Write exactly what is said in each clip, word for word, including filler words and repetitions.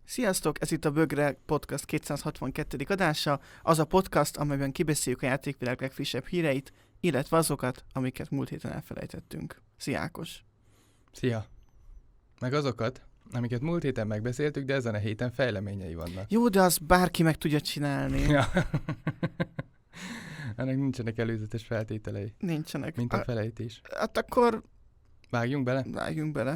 Sziasztok, ez itt a Bögre Podcast kétszázhatvankettedik adása, az a podcast, amelyben kibeszéljük a játékvilág legfrissebb híreit, illetve azokat, amiket múlt héten elfelejtettünk. Szia Ákos! Szia! Meg azokat, amiket múlt héten megbeszéltük, de ezen a héten fejleményei vannak. Jó, de az bárki meg tudja csinálni. Ja. Ennek nincsenek előzetes feltételei. Nincsenek. Mint a felejtés. Hát akkor... Vágjunk bele? Vágjunk bele.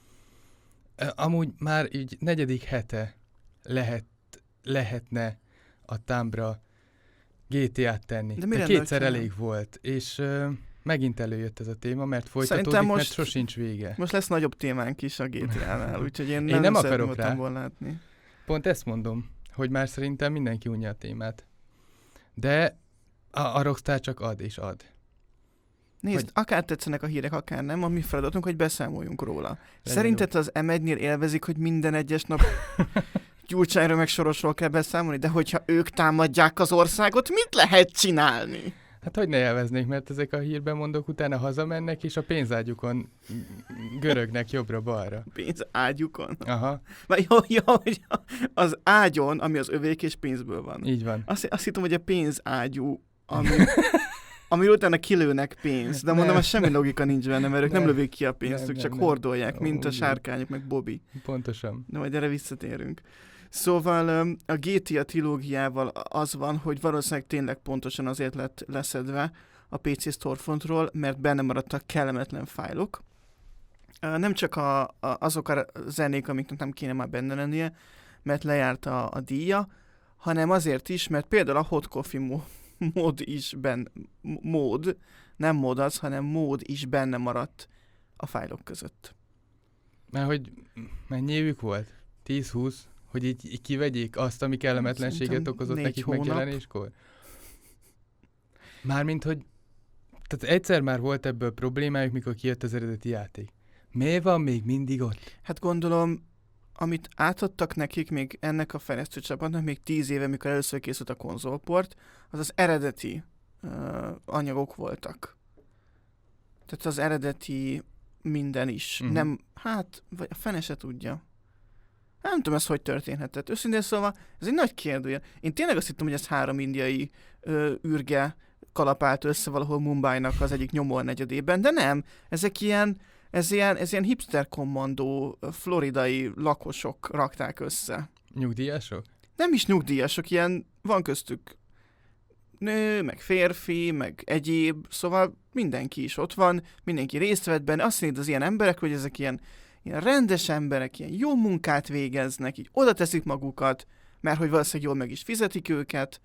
Amúgy már így negyedik hete lehet, lehetne a Thumbra gé té á-t tenni. De, de kétszer elég volt, és uh, megint előjött ez a téma, mert folytatódik, most, mert sosincs vége. Most lesz nagyobb témánk is a gé té á-nál, úgyhogy én nem, én nem akarok rá. volna látni. Pont ezt mondom, hogy már szerintem mindenki unja a témát. De a, a Rockstar csak ad és ad. Nézd, hogy... akár tetszenek a hírek, akár nem, a mi feladatunk, hogy beszámoljunk róla. Legyen Szerinted jó. Az em egynél élvezik, hogy minden egyes nap Gyurcsányról meg Sorosról kell beszámolni, de hogyha ők támadják az országot, mit lehet csinálni? Hát hogy ne élveznék, mert ezek a hírbemondók utána hazamennek, és a pénzágyukon görögnek jobbra-balra. Pénzágyukon? Aha. Már jó, jó, hogy az ágyon, ami az övék és pénzből van. Így van. Azt, azt hittem, hogy a pénzágyú, ami... Amiről utána kilőnek pénzt, de mondom, az semmi logika nincs benne, mert ők nem, nem lövik ki a pénzt, nem, ők csak nem, hordolják, nem. mint a sárkányok, meg Bobby. Pontosan. De majd erre visszatérünk. Szóval a gé té á trilógiával az van, hogy valószínűleg tényleg pontosan azért lett leszedve a pé cé Storefrontról, mert benne maradtak kellemetlen fájlok. Nem csak a, a, azok a zenék, amiknek nem kéne már benne lennie, mert lejárt a, a díja, hanem azért is, mert például a Hot Coffee Mo- mód is benne, mód, nem mód az, hanem mód is benne maradt a fájlok között. Mert hogy mennyi évük volt? tíz-húsz? Hogy így, így kivegyék azt, ami kellemetlenséget Szerintem okozott nekik hónap. Megjelenéskor? Mármint, hogy tehát egyszer már volt ebből problémájuk, mikor kijött az eredeti játék. Miért van még mindig ott? Hát gondolom, amit átadtak nekik még ennek a fejlesztő csapatnak még tíz éve, mikor először készült a konzolport, az az eredeti uh, anyagok voltak. Tehát az eredeti minden is. Uh-huh. Nem, hát, vagy a fene se tudja. Nem tudom, ez hogy történhetett. Őszintén szóval, ez egy nagy kérdője. Én tényleg azt hittem, hogy ez három indiai ö, űrge kalapált össze valahol Mumbainak az egyik nyomor negyedében, de nem. Ezek ilyen, ez ilyen, ez ilyen hipster kommandó floridai lakosok rakták össze. Nyugdíjasok? Nem is nyugdíjasok, ilyen van köztük nő, meg férfi, meg egyéb, szóval mindenki is ott van, mindenki részt vett benne. Azt mondja az ilyen emberek, hogy ezek ilyen ilyen rendes emberek, ilyen jó munkát végeznek, így oda teszik magukat, mert hogy valószínűleg jól meg is fizetik őket,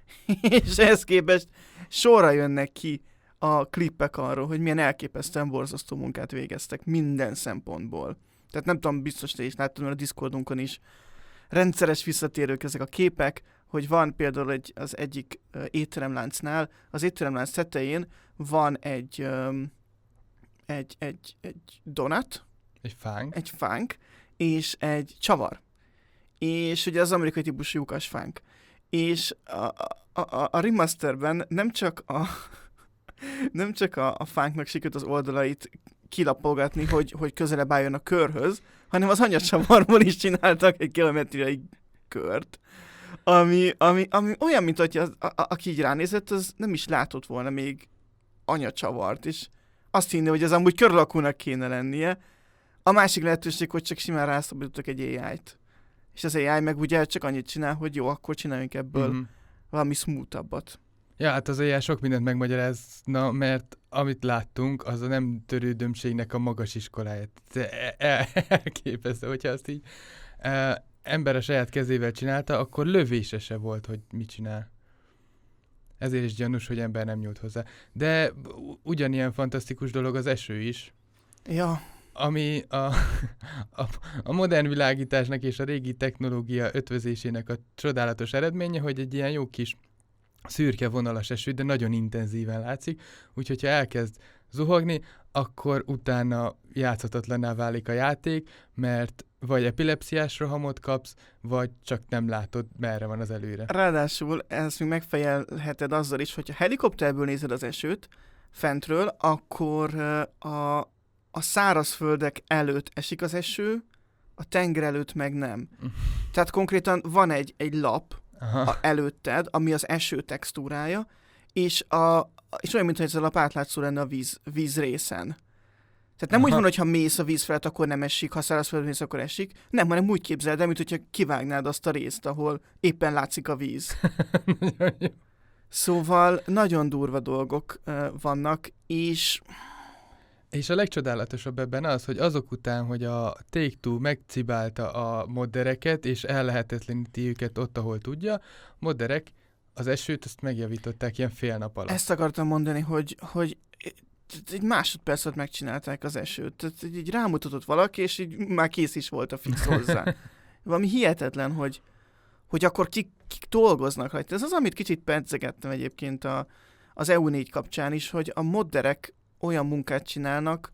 és ehhez képest sorra jönnek ki a klippek arról, hogy milyen elképesztően borzasztó munkát végeztek minden szempontból. Tehát nem tudom, biztos te is láttad, mert a Discordunkon is rendszeres visszatérők ezek a képek, hogy van például egy, az egyik uh, étteremláncnál, az étteremlánc tetején van egy, um, egy, egy, egy donut, Egy fánk. Egy fánk, és egy csavar. És ugye az amerikai típusú lyukas fánk. És a, a, a, a remasterben nem csak a nem csak a, a fánknak sikerült az oldalait kilapolgatni, hogy, hogy közelebb álljon a körhöz, hanem az anyacsavarból is csináltak egy kilometriai kört, ami, ami, ami olyan, mint hogy az, a, a, aki így ránézett, az nem is látott volna még anyacsavart, és azt hinné, hogy ez amúgy köralakúnak kéne lennie. A másik lehetőség, hogy csak simán rászabadítottak egy á í-t. És az á í meg ugye csak annyit csinál, hogy jó, akkor csináljunk ebből mm-hmm. valami smoothabbat. Ja, hát az á í sok mindent megmagyarázna, mert amit láttunk, az a nem törődömségnek a magas iskolája. Elképesztő, hogyha azt így e, ember a saját kezével csinálta, akkor lövése se volt, hogy mit csinál. Ezért is gyanús, hogy ember nem nyúlt hozzá. De ugyanilyen fantasztikus dolog az eső is. Ja. Ami a, a, a modern világításnak és a régi technológia ötvözésének a csodálatos eredménye, hogy egy ilyen jó kis szürke vonalas eső, de nagyon intenzíven látszik, úgyhogy ha elkezd zuhogni, akkor utána játszhatatlanná válik a játék, mert vagy epilepsziás rohamot kapsz, vagy csak nem látod, merre van az előre. Ráadásul ezt még megfejelheted azzal is, hogyha helikopterből nézed az esőt fentről, akkor a a szárazföldek előtt esik az eső, a tenger előtt meg nem. Tehát konkrétan van egy, egy lap a, előtted, ami az eső textúrája, és, a, és olyan, mintha ez a lap átlátszó lenne a víz, víz részen. Tehát nem Aha. úgy van, hogy ha mész a víz felett, akkor nem esik, ha száraz felett mész, akkor esik. Nem, hanem úgy képzeld el, mint hogyha kivágnád azt a részt, ahol éppen látszik a víz. Szóval nagyon durva dolgok uh, vannak, és... És a legcsodálatosabb ebben az, hogy azok után, hogy a Take-Two megcibálta a moddereket, és ellehetetleníti őket ott, ahol tudja, modderek az esőt, azt megjavították ilyen fél nap alatt. Ezt akartam mondani, hogy, hogy egy másodpercet megcsinálták az esőt. Tehát így rámutatott valaki, és így már kész is volt a fix hozzá. Valami hihetetlen, hogy, hogy akkor kik, kik dolgoznak rajta. Ez az, amit kicsit pedzegettem egyébként a, az E U négy kapcsán is, hogy a modderek olyan munkát csinálnak,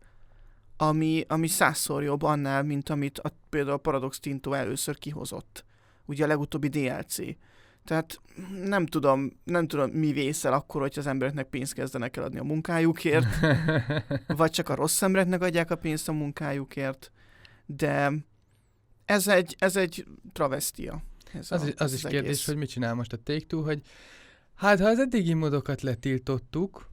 ami, ami százszor jobb annál, mint amit a, például a Paradox Tinto először kihozott. Ugye a legutóbbi dé el cé. Tehát nem tudom, nem tudom mi vészel akkor, hogy az embereknek pénzt kezdenek eladni a munkájukért, vagy csak a rossz embereknek adják a pénzt a munkájukért, de ez egy, ez egy travesztia. Ez az, a, az, az is egész. Kérdés, hogy mit csinál most a Take-Two, hogy hát ha az eddigi modokat letiltottuk,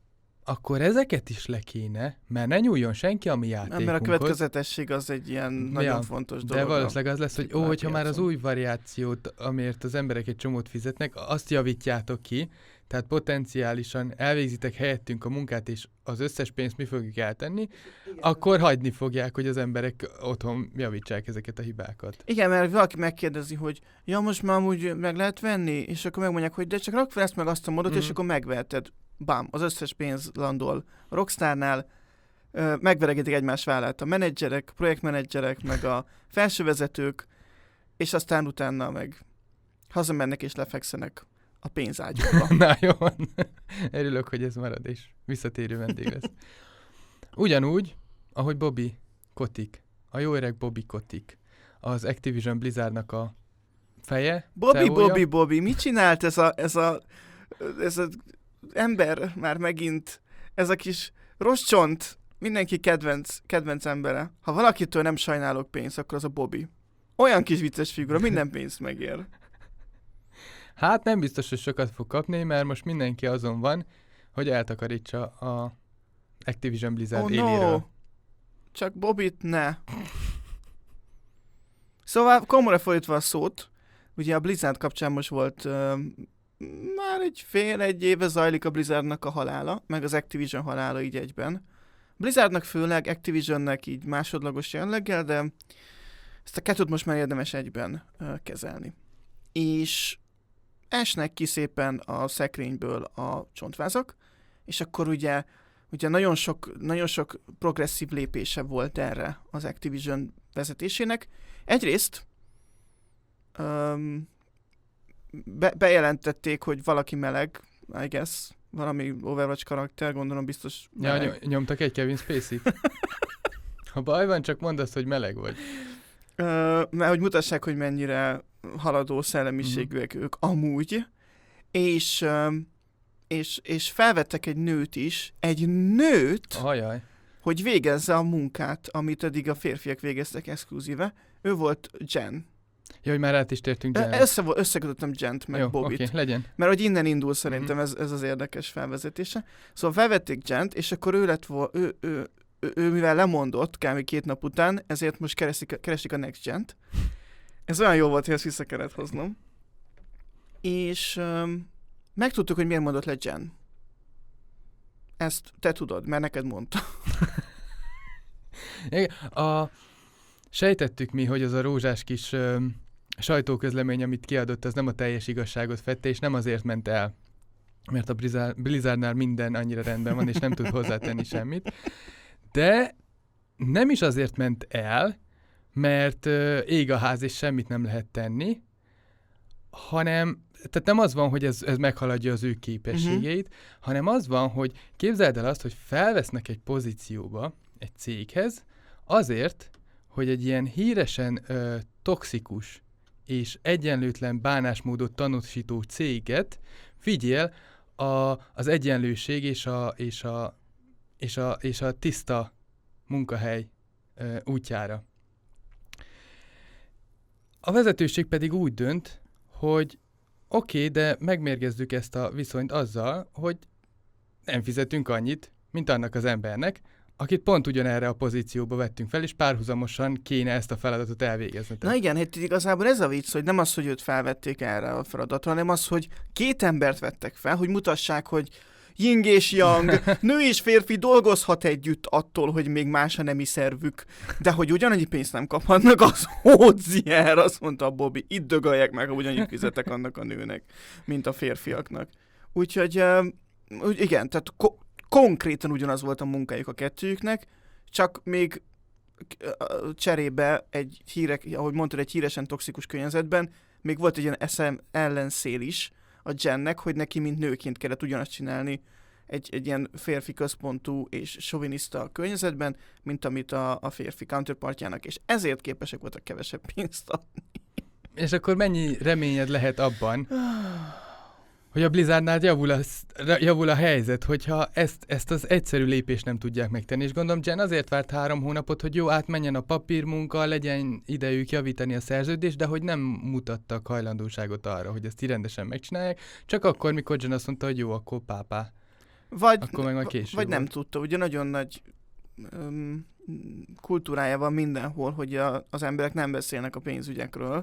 akkor ezeket is le kéne, mert ne nyúljon senki a mi játékunkhoz. Mert a következetesség az egy ilyen ja, nagyon fontos dolog. De valószínűleg az lesz, hogy ó, hogyha már az új variációt, amiért az emberek egy csomót fizetnek, azt javítjátok ki, tehát potenciálisan elvégzitek helyettünk a munkát, és az összes pénzt mi fogjuk eltenni, igen, akkor hagyni fogják, hogy az emberek otthon javítsák ezeket a hibákat. Igen, mert valaki megkérdezi, hogy ja, most már úgy meg lehet venni, és akkor megmondják, hogy de csak rakd fel ezt meg azt a modot, mm. és akkor megveheted. Bám, az összes pénz landol a Rockstarnál, megveregetik egymás vállát a menedzserek, projektmenedzserek, meg a felsővezetők, és aztán utána meg hazamennek és lefekszenek a pénzágyukba. Na jó, örülök, hogy ez marad, és visszatérő vendég lesz. Ugyanúgy, ahogy Bobby Kotick, a jó öreg Bobby Kotick, az Activision Blizzardnak a feje, Bobby, cé e ó-ja. Bobby, Bobby, mit csinált ez a, ez a, ez a ember már megint, ez a kis rossz csont, mindenki kedvenc, kedvenc embere. Ha valakitől nem sajnálok pénzt, akkor az a Bobby. Olyan kis vicces figura, minden pénzt megér. Hát nem biztos, hogy sokat fog kapni, mert most mindenki azon van, hogy eltakarítsa a Activision Blizzard oh, éléről. No. Csak Bobbyt ne. Szóval komolyan fordítva a szót, ugye a Blizzard kapcsán most volt uh, már egy fél, egy éve zajlik a Blizzardnak a halála, meg az Activision halála így egyben. Blizzardnak főleg, Activisionnek így másodlagos jelleggel, de ezt a kettőt most már érdemes egyben uh, kezelni. És esnek ki szépen a szekrényből a csontvázak, és akkor ugye, ugye nagyon sok, nagyon sok progresszív lépése volt erre az Activision vezetésének. Egyrészt um, be, bejelentették, hogy valaki meleg, I guess, valami Overwatch karakter, gondolom biztos meleg. Ja, ny- nyomtak egy Kevin Spacey-t. Ha baj van, csak mondd azt, hogy meleg vagy. Uh, mert hogy mutassák, hogy mennyire haladó szellemiségűek mm. ők amúgy, és, um, és, és felvettek egy nőt is, egy nőt, Ajaj. hogy végezze a munkát, amit eddig a férfiak végeztek exkluzíve. Ő volt Jen. Ja, hogy már át is tértünk Jen. Össze, összekötöttem Jent meg Jó, Bobbyt. Okay, legyen. Mert hogy innen indul szerintem mm-hmm. ez, ez az érdekes felvezetése. Szóval felvették Jent, és akkor ő lett vo- ő, ő, ő, ő mivel lemondott kb. Két nap után, ezért most keresik, keresik a Next Gent. Ez olyan jó volt, hogy ezt vissza kellett hoznom. És um, megtudtuk, hogy miért mondott le Jen. Ezt te tudod, mert neked mondta. a, sejtettük mi, hogy az a rózsás kis um, sajtóközlemény, amit kiadott, az nem a teljes igazságot fette, és nem azért ment el, mert a Blizzard, Blizzardnál minden annyira rendben van, és nem tud hozzátenni semmit. De nem is azért ment el, mert uh, ég a ház, és semmit nem lehet tenni, hanem, tehát nem az van, hogy ez, ez meghaladja az ő képességeit, uh-huh. hanem az van, hogy képzeld el azt, hogy felvesznek egy pozícióba, egy céghez, azért, hogy egy ilyen híresen uh, toxikus és egyenlőtlen bánásmódot tanúsító céget figyel a, az egyenlőség és a, és a, és a, és a tiszta munkahely uh, útjára. A vezetőség pedig úgy dönt, hogy oké, okay, de megmérgezzük ezt a viszonyt azzal, hogy nem fizetünk annyit, mint annak az embernek, akit pont ugyanerre a pozícióba vettünk fel, és párhuzamosan kéne ezt a feladatot elvégezni. Na igen, hát igazából ez a vicc, hogy nem az, hogy őt felvették erre a feladatra, hanem az, hogy két embert vettek fel, hogy mutassák, hogy yin és yang, nő és férfi dolgozhat együtt attól, hogy még más a nemi szervük, de hogy ugyanannyi pénzt nem kaphatnak, az hódzier, azt mondta a Bobby, itt dögöljek meg, hogy ugyanannyit fizetek annak a nőnek, mint a férfiaknak. Úgyhogy uh, úgy, igen, tehát ko- konkrétan ugyanaz volt a munkájuk a kettőjüknek, csak még uh, cserébe egy hírek, ahogy mondtad, egy híresen toxikus környezetben, még volt egy ilyen eszem ellenszél is a Jennek, hogy neki mint nőként kellett ugyanazt csinálni egy, egy ilyen férfi központú és soviniszta környezetben, mint amit a, a férfi counterpartjának, és ezért képesek voltak kevesebb pénzt adni. És akkor mennyi reményed lehet abban, hogy a Blizzardnál javul a, javul a helyzet, hogyha ezt, ezt az egyszerű lépést nem tudják megtenni. És gondolom, Jen azért várt három hónapot, hogy jó, átmenjen a papírmunka, legyen idejük javítani a szerződést, de hogy nem mutattak hajlandóságot arra, hogy ezt így rendesen megcsinálják, csak akkor, mikor Jen azt mondta, hogy jó, akkor pápá. Vagy, akkor meg majd később vagy nem volt. tudta, ugye nagyon nagy um, kultúrája van mindenhol, hogy a, az emberek nem beszélnek a pénzügyekről,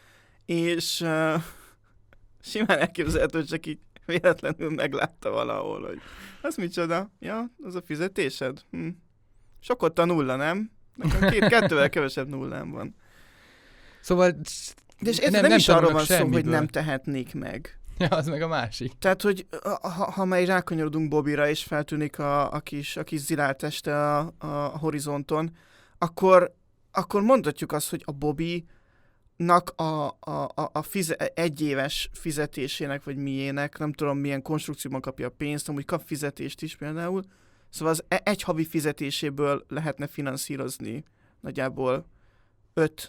és uh, simán elképzelhető, hogy csak így véletlenül meglátta valahol, hogy az micsoda? Ja, az a fizetésed? Hm. Sokat a nulla, nem? Nekem két, kettővel kevesebb nullám van. Szóval de és nem, nem, nem, nem is arról van semmiből. szó, hogy nem tehetnék meg. Ja, az meg a másik. Tehát, hogy ha, ha már rákanyarodunk Bobbyra, és feltűnik a, a kis, a kis zilálteste a, a horizonton, akkor, akkor mondhatjuk azt, hogy a Bobbynak a, a, a, a fize, egyéves fizetésének, vagy miének, nem tudom milyen konstrukcióban kapja a pénzt, amúgy kap fizetést is például, szóval az egy havi fizetéséből lehetne finanszírozni nagyjából öt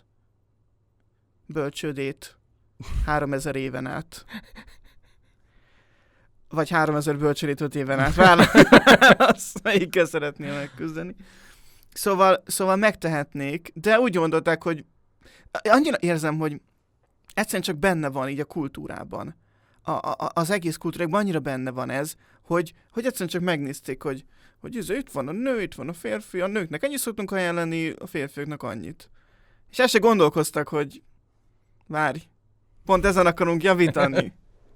bölcsődét háromezer éven át. Vagy háromezer bölcsődét öt éven át. Válasz, melyikkel szeretnél megküzdeni. Szóval, szóval megtehetnék, de úgy gondolták, hogy annyira érzem, hogy egyszerűen csak benne van így a kultúrában. A, a, az egész kultúrákban annyira benne van ez, hogy, hogy egyszerűen csak megnézték, hogy, hogy ez, itt van a nő, itt van a férfi, a nőknek ennyit szoktunk ajánlani, a férfiaknak annyit. És el se gondolkoztak, hogy várj, pont ezen akarunk javítani.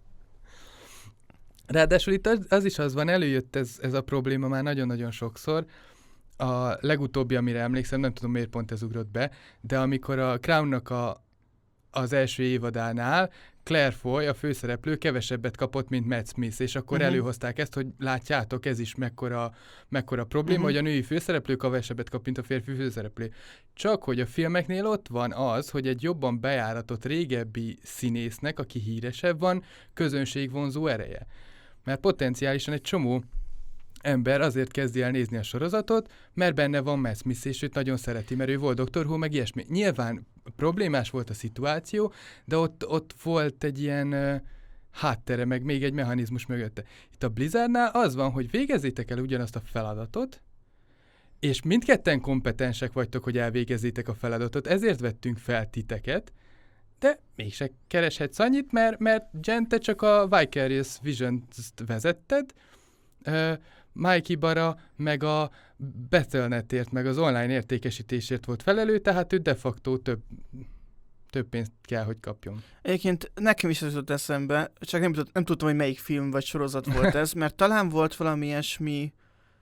Ráadásul itt az, az is az van, előjött ez, ez a probléma már nagyon-nagyon sokszor. A legutóbbi, amire emlékszem, nem tudom miért pont ez ugrott be, de amikor a Crown-nak a, az első évadánál Claire Foy, a főszereplő kevesebbet kapott, mint Matt Smith, és akkor uh-huh. előhozták ezt, hogy látjátok, ez is mekkora, mekkora probléma, uh-huh. hogy a női főszereplő kevesebbet kap, mint a férfi főszereplő. Csak hogy a filmeknél ott van az, hogy egy jobban bejáratott régebbi színésznek, aki híresebb van, közönségvonzó ereje. Mert potenciálisan egy csomó ember azért kezdi el nézni a sorozatot, mert benne van Matt Smith, és őt nagyon szereti, mert ő volt doktor Who, meg ilyesmi. Nyilván problémás volt a szituáció, de ott, ott volt egy ilyen uh, háttere, meg még egy mechanizmus mögötte. Itt a Blizzardnál az van, hogy végezzétek el ugyanazt a feladatot, és mindketten kompetensek vagytok, hogy elvégezzétek a feladatot, ezért vettünk fel titeket, de mégse kereshetsz annyit, mert, mert Jen, te csak a Vicarious Vision-t vezetted, uh, Mikey Bara meg a Battle dot net-ért, meg az online értékesítésért volt felelő, tehát ő de facto több, több pénzt kell, hogy kapjon. Egyébként nekem is jutott eszembe, csak nem, nem tudtam, hogy melyik film vagy sorozat volt ez, mert talán volt valami ilyesmi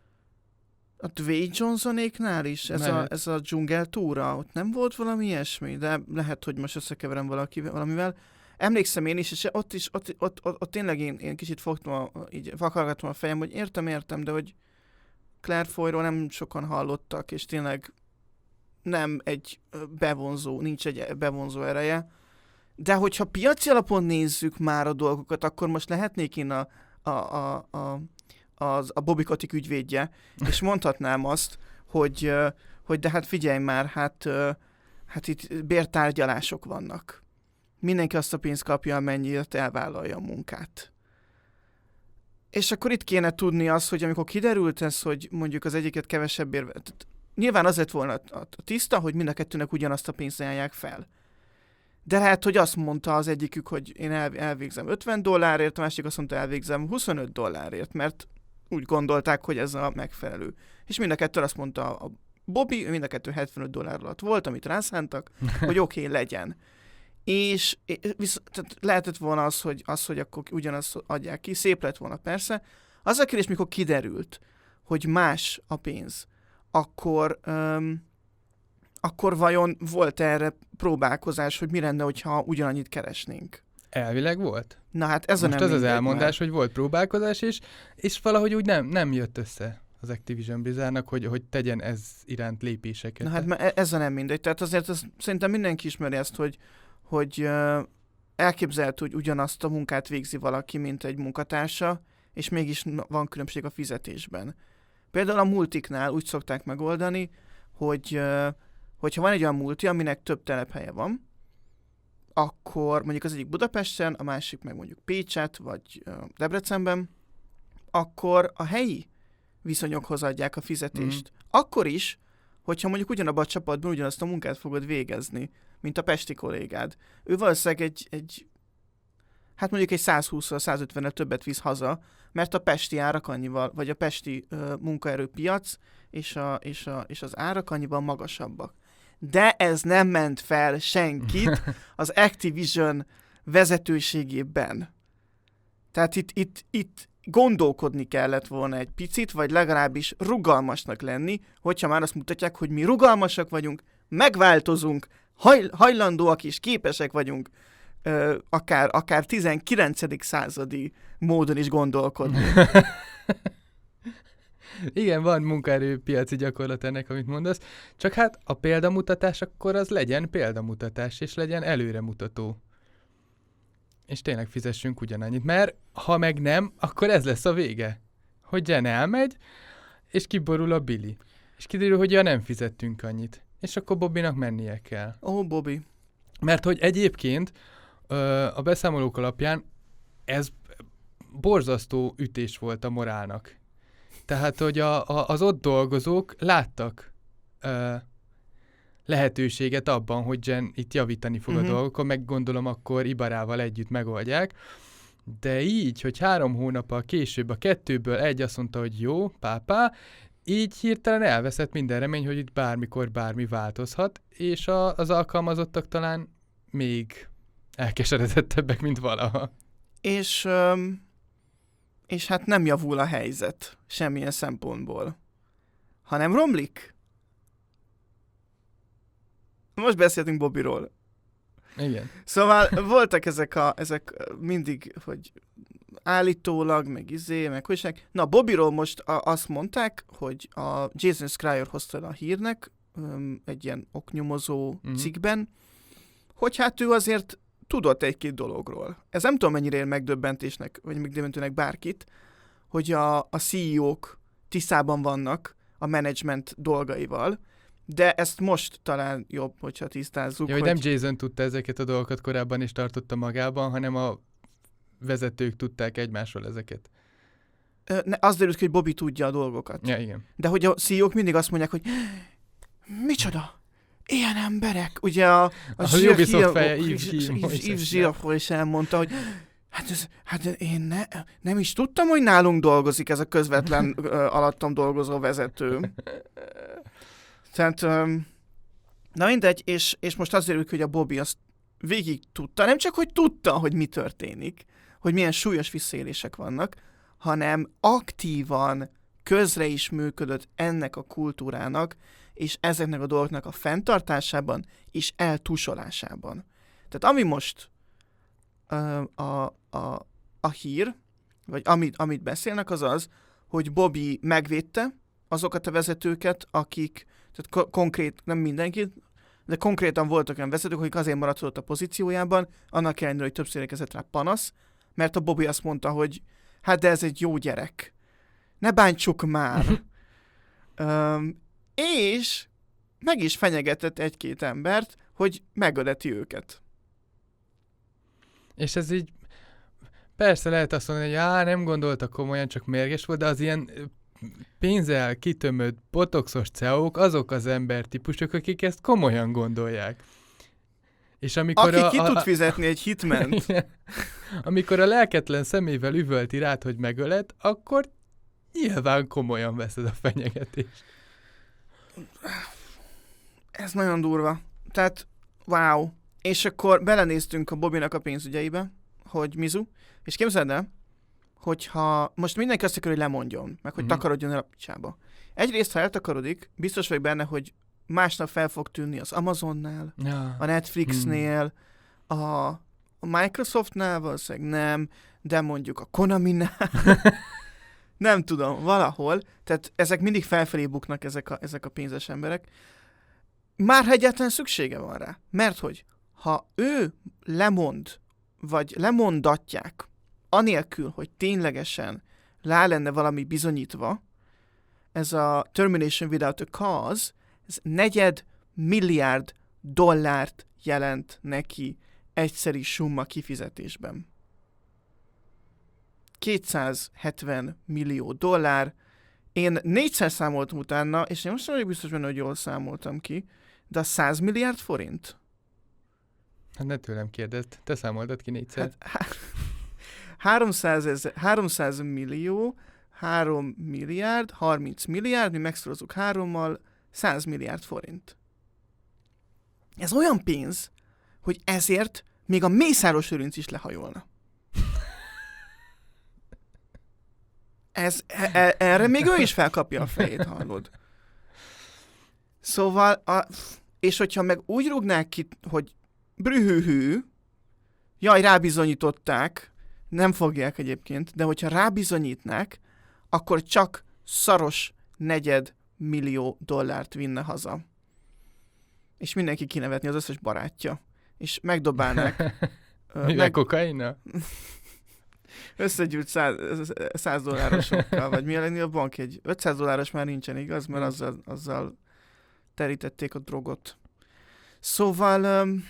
a Dwayne Johnsonéknál is, ez a, ez a dzsungeltúra, ott nem volt valami ilyesmi, de lehet, hogy most összekeverem valaki, valamivel. Emlékszem én is, és ott is, ott, ott, ott, ott tényleg én, én kicsit fogtam, a, így vakargattam a fejem, hogy értem, értem, de hogy Claire Foyról nem sokan hallottak, és tényleg nem egy bevonzó, nincs egy bevonzó ereje. De hogyha piaci alapon nézzük már a dolgokat, akkor most lehetnék én a, a, a, a, az, a Bobby Kotick ügyvédje, és mondhatnám azt, hogy, hogy de hát figyelj már, hát, hát itt bértárgyalások vannak. Mindenki azt a pénzt kapja, amennyit elvállalja a munkát. És akkor itt kéne tudni azt, hogy amikor kiderült ez, hogy mondjuk az egyiket kevesebbért, nyilván az lett volna a tiszta, hogy mind a kettőnek ugyanazt a pénzt ajánlják fel. De lehet, hogy azt mondta az egyikük, hogy én el, elvégzem ötven dollárért, a másik azt mondta, elvégzem huszonöt dollárért, mert úgy gondolták, hogy ez a megfelelő. És mind a kettő azt mondta a Bobby, mind a kettő hetvenöt dollár alatt volt, amit rászántak, hogy oké, okay, legyen. És visz, tehát lehetett volna az, hogy, az, hogy akkor ugyanazt adják ki, szép lett volna persze. Az a kérdés, mikor kiderült, hogy más a pénz, akkor, um, akkor vajon volt erre próbálkozás, hogy mi lenne, hogyha ugyanannyit keresnénk? Elvileg volt. Na hát ez Most a nem az az elmondás, már. hogy volt próbálkozás, és, és valahogy úgy nem, nem jött össze az Activision Blizzardnak, hogy, hogy tegyen ez iránt lépéseket. Na hát ez a nem mindegy. Tehát azért az, szerintem mindenki ismeri ezt, hogy, hogy uh, elképzelhető, hogy ugyanazt a munkát végzi valaki, mint egy munkatársa, és mégis van különbség a fizetésben. Például a multiknál úgy szokták megoldani, hogy uh, hogyha van egy olyan multi, aminek több telephelye van, akkor mondjuk az egyik Budapesten, a másik meg mondjuk Pécset, vagy uh, Debrecenben, akkor a helyi viszonyokhoz adják a fizetést. Mm. Akkor is, hogyha mondjuk ugyanabban a csapatban ugyanazt a munkát fogod végezni, mint a pesti kollégád. Ő valószínűleg egy, egy hát mondjuk egy száz húszal, száz ötvennel többet visz haza, mert a pesti árak annyival, vagy a pesti uh, munkaerőpiac és, a, és, a, és az árak annyival magasabbak. De ez nem ment fel senkit az Activision vezetőségében. Tehát itt, itt, itt gondolkodni kellett volna egy picit, vagy legalábbis rugalmasnak lenni, hogyha már azt mutatják, hogy mi rugalmasak vagyunk, megváltozunk, haj, hajlandóak és képesek vagyunk ö, akár, akár tizenkilencedik századi módon is gondolkodni. Igen, van munkaerőpiaci gyakorlat ennek, amit mondasz, csak hát a példamutatás akkor az legyen példamutatás, és legyen előremutató. És tényleg fizessünk ugyanannyit, mert ha meg nem, akkor ez lesz a vége. Hogy Jen elmegy, és kiborul a Billy. És kiderül, hogy ja, nem fizettünk annyit. És akkor Bobbynak mennie kell. Ó, oh, Bobby. Mert hogy egyébként ö, a beszámolók alapján ez borzasztó ütés volt a morálnak. Tehát, hogy a, a, az ott dolgozók láttak ö, lehetőséget abban, hogy Jen itt javítani fog uh-huh. a dolgokon, meg gondolom akkor Ibarával együtt megoldják. De így, hogy három hónappal később a kettőből egy azt mondta, hogy jó, pápá, így hirtelen elveszett minden remény, hogy itt bármikor bármi változhat, és a, az alkalmazottak talán még elkeseredettebbek, mint valaha. És, um, és hát nem javul a helyzet semmilyen szempontból, hanem romlik. Most beszéltünk Bobbyról. Igen. Szóval voltak ezek a, ezek mindig, hogy állítólag, meg izé, meg hogy na, Bobbyról most a, azt mondták, hogy a Jason Schreier hozta a hírnek um, egy ilyen oknyomozó mm-hmm. cikkben, hogy hát ő azért tudott egy-két dologról. Ez nem tudom, mennyire ér megdöbbentésnek, vagy megdöbbentőnek bárkit, hogy a, a cé e ó-k tisztában vannak a menedzsment dolgaival, de ezt most talán jobb, hogyha tisztázzuk. Ja, hogy, hogy nem Jason tudta ezeket a dolgokat korábban is tartotta magában, hanem a vezetők tudták egymásról ezeket. Ne, az derült ki, hogy Bobby tudja a dolgokat. Ja, igen. De hogy a cé e ó-k mindig azt mondják, hogy micsoda, ilyen emberek. Ugye a, a, a Ubisoft feje Yves Gilles is elmondta, hogy hát, ez, hát én ne, nem is tudtam, hogy nálunk dolgozik ez a közvetlen alattam dolgozó vezető. Tehát, na mindegy, és, és most az derül, hogy a Bobby azt végig tudta, nem csak, hogy tudta, hogy mi történik, hogy milyen súlyos visszaélések vannak, hanem aktívan közre is működött ennek a kultúrának, és ezeknek a dolgoknak a fenntartásában és eltusolásában. Tehát ami most uh, a, a, a hír, vagy amit, amit beszélnek, az az, hogy Bobby megvédte azokat a vezetőket, akik, tehát ko- konkrét, nem mindenkit, de konkrétan voltak olyan vezetők, akik azért maradott a pozíciójában, annak ellenére, hogy többször érkezett rá panasz, mert a Bobby azt mondta, hogy hát de ez egy jó gyerek. Ne bántsuk már. um, és meg is fenyegetett egy-két embert, hogy megöleti őket. És ez így, persze lehet azt mondani, hogy á, nem gondoltak komolyan, csak mérges volt, de az ilyen pénzzel kitömött botoxos cé e ó-k azok az embertípusok, akik ezt komolyan gondolják. És amikor Aki a, ki a, tud a, fizetni egy hitment. amikor a lelketlen szemével üvölti rád, hogy megöled, akkor nyilván komolyan veszed a fenyegetést. Ez nagyon durva. Tehát, wow. És akkor belenéztünk a Bobbynak a pénzügyeibe, hogy mizu, és képzeld el, hogyha most mindenki azt akar, hogy lemondjon, meg hogy Mhm. takarodjon el a picsába. Egyrészt, ha eltakarodik, biztos vagy benne, hogy másnap fel fog tűnni az Amazonnál, Ja. a Netflixnél, a, a Microsoftnál valószínűleg nem, de mondjuk a Konami-nál, nem tudom, valahol. Tehát ezek mindig felfelé buknak, ezek a, ezek a pénzes emberek. Már ha egyáltalán szüksége van rá. Mert hogy, ha ő lemond, vagy lemondatják, anélkül, hogy ténylegesen rá lenne valami bizonyítva, ez a termination without a cause, ez negyed milliárd dollárt jelent neki egyszeri summa kifizetésben. kétszázhetven millió dollár. Én négyszer számoltam utána, és én most nem vagyok biztos benne, hogy jól számoltam ki, de a száz milliárd forint? Hát ne tőlem kérdezd, te számoltad ki négyszer. Hát, há- háromszáz, ezer, háromszáz millió, három milliárd, harminc milliárd, mi megszorozzuk hárommal, száz milliárd forint. Ez olyan pénz, hogy ezért még a Mészáros Lőrinc is lehajolna. Ez, e, e, erre még ő is felkapja a fejét, hallod. Szóval, a, és hogyha meg úgy rúgnák ki, hogy brühühű, jaj, rábizonyították, nem fogják egyébként, de hogyha rábizonyítnák, akkor csak szaros negyed millió dollárt vinne haza. És mindenki kinevetni, az összes barátja. És megdobálnák. ö, Mivel meg kokaina? összegyűjt száz, száz dollárosokkal, vagy mi lenni a bank egy ötszáz dolláros már nincsen, igaz? Mert azzal, azzal terítették a drogot. Szóval öm,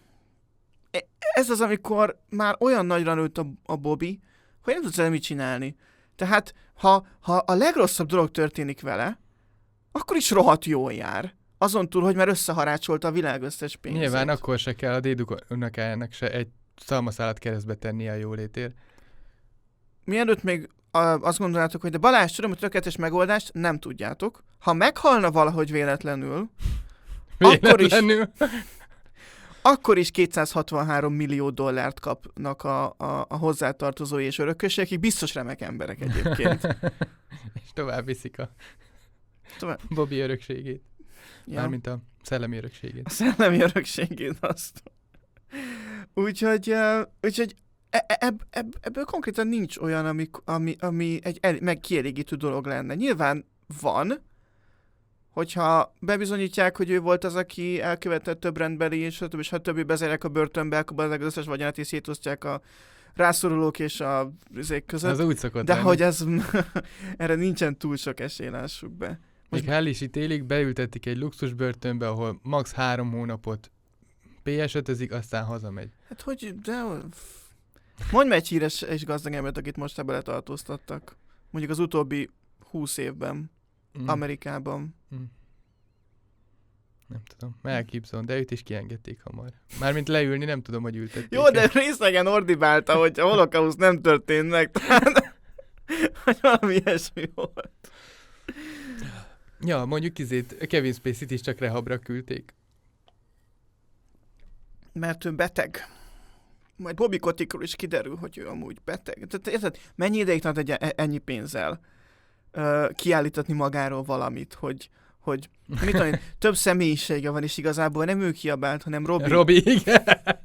ez az, amikor már olyan nagyra nőtt a, a Bobby, hogy nem tudsz vele mit csinálni. Tehát, ha, ha a legrosszabb dolog történik vele, akkor is rohadt jól jár. Azon túl, hogy már összeharácsolta a világ összes pénzét. Nyilván akkor se kell a déduk unokájának se egy szalmaszálat keresztbe tennie a jólétért. Mielőtt még a, azt gondoljátok, hogy de Balázs, tudom, hogy tökéletes megoldást nem tudjátok. Ha meghalna valahogy véletlenül, Akkor is- Véletlenül. akkor is kétszázhatvanhárom millió dollárt kapnak a, a, a hozzátartozói és örökösei, akik biztos remek emberek egyébként. És tovább viszik a Tovább. Bobby örökségét. Ja. Mármint a szellemi örökségét. A szellemi örökségét azt. Úgyhogy, uh, úgyhogy e- e- ebb, ebb, ebből konkrétan nincs olyan, ami, ami, ami egy el, meg kielégítő dolog lenne. Nyilván van, hogyha bebizonyítják, hogy ő volt az, aki elkövetett több rendbeli, és stb. stb. Bezárják a börtönbe, akkor az összes vagyonát és szétosztják a rászorulók és a üzék között. Az úgy szokott De lenni. hogy ez erre nincsen túl sok esély, lássuk be. Még ha el is ítélik, beültetik egy luxus börtönbe, ahol max. három hónapot pé es ötözik, aztán hazamegy. Hát hogy, de... Mondj meg egy híres és gazdag embert, akit most ebbe letartóztattak. Mondjuk az utóbbi húsz évben, Mm. Amerikában. Mm. Nem tudom. Mel Gibson, de őt is kiengedték hamar. Mármint leülni, nem tudom, hogy ültették. Jó, de részegen ordibálta, hogy a holokauszt nem történt meg. Tehát, hogy valami ilyesmi volt. Ja, mondjuk izét, Kevin Spacey-t is csak rehabra küldték. Mert ő beteg. Majd Bobby Kotickról is kiderül, hogy ő amúgy beteg. Tehát érted, mennyi ideig tart egy e- ennyi pénzzel uh, kiállítatni magáról valamit, hogy, hogy mit tudom én, több személyisége van, és igazából nem ő kiabált, hanem Robbie. Robbie, igen.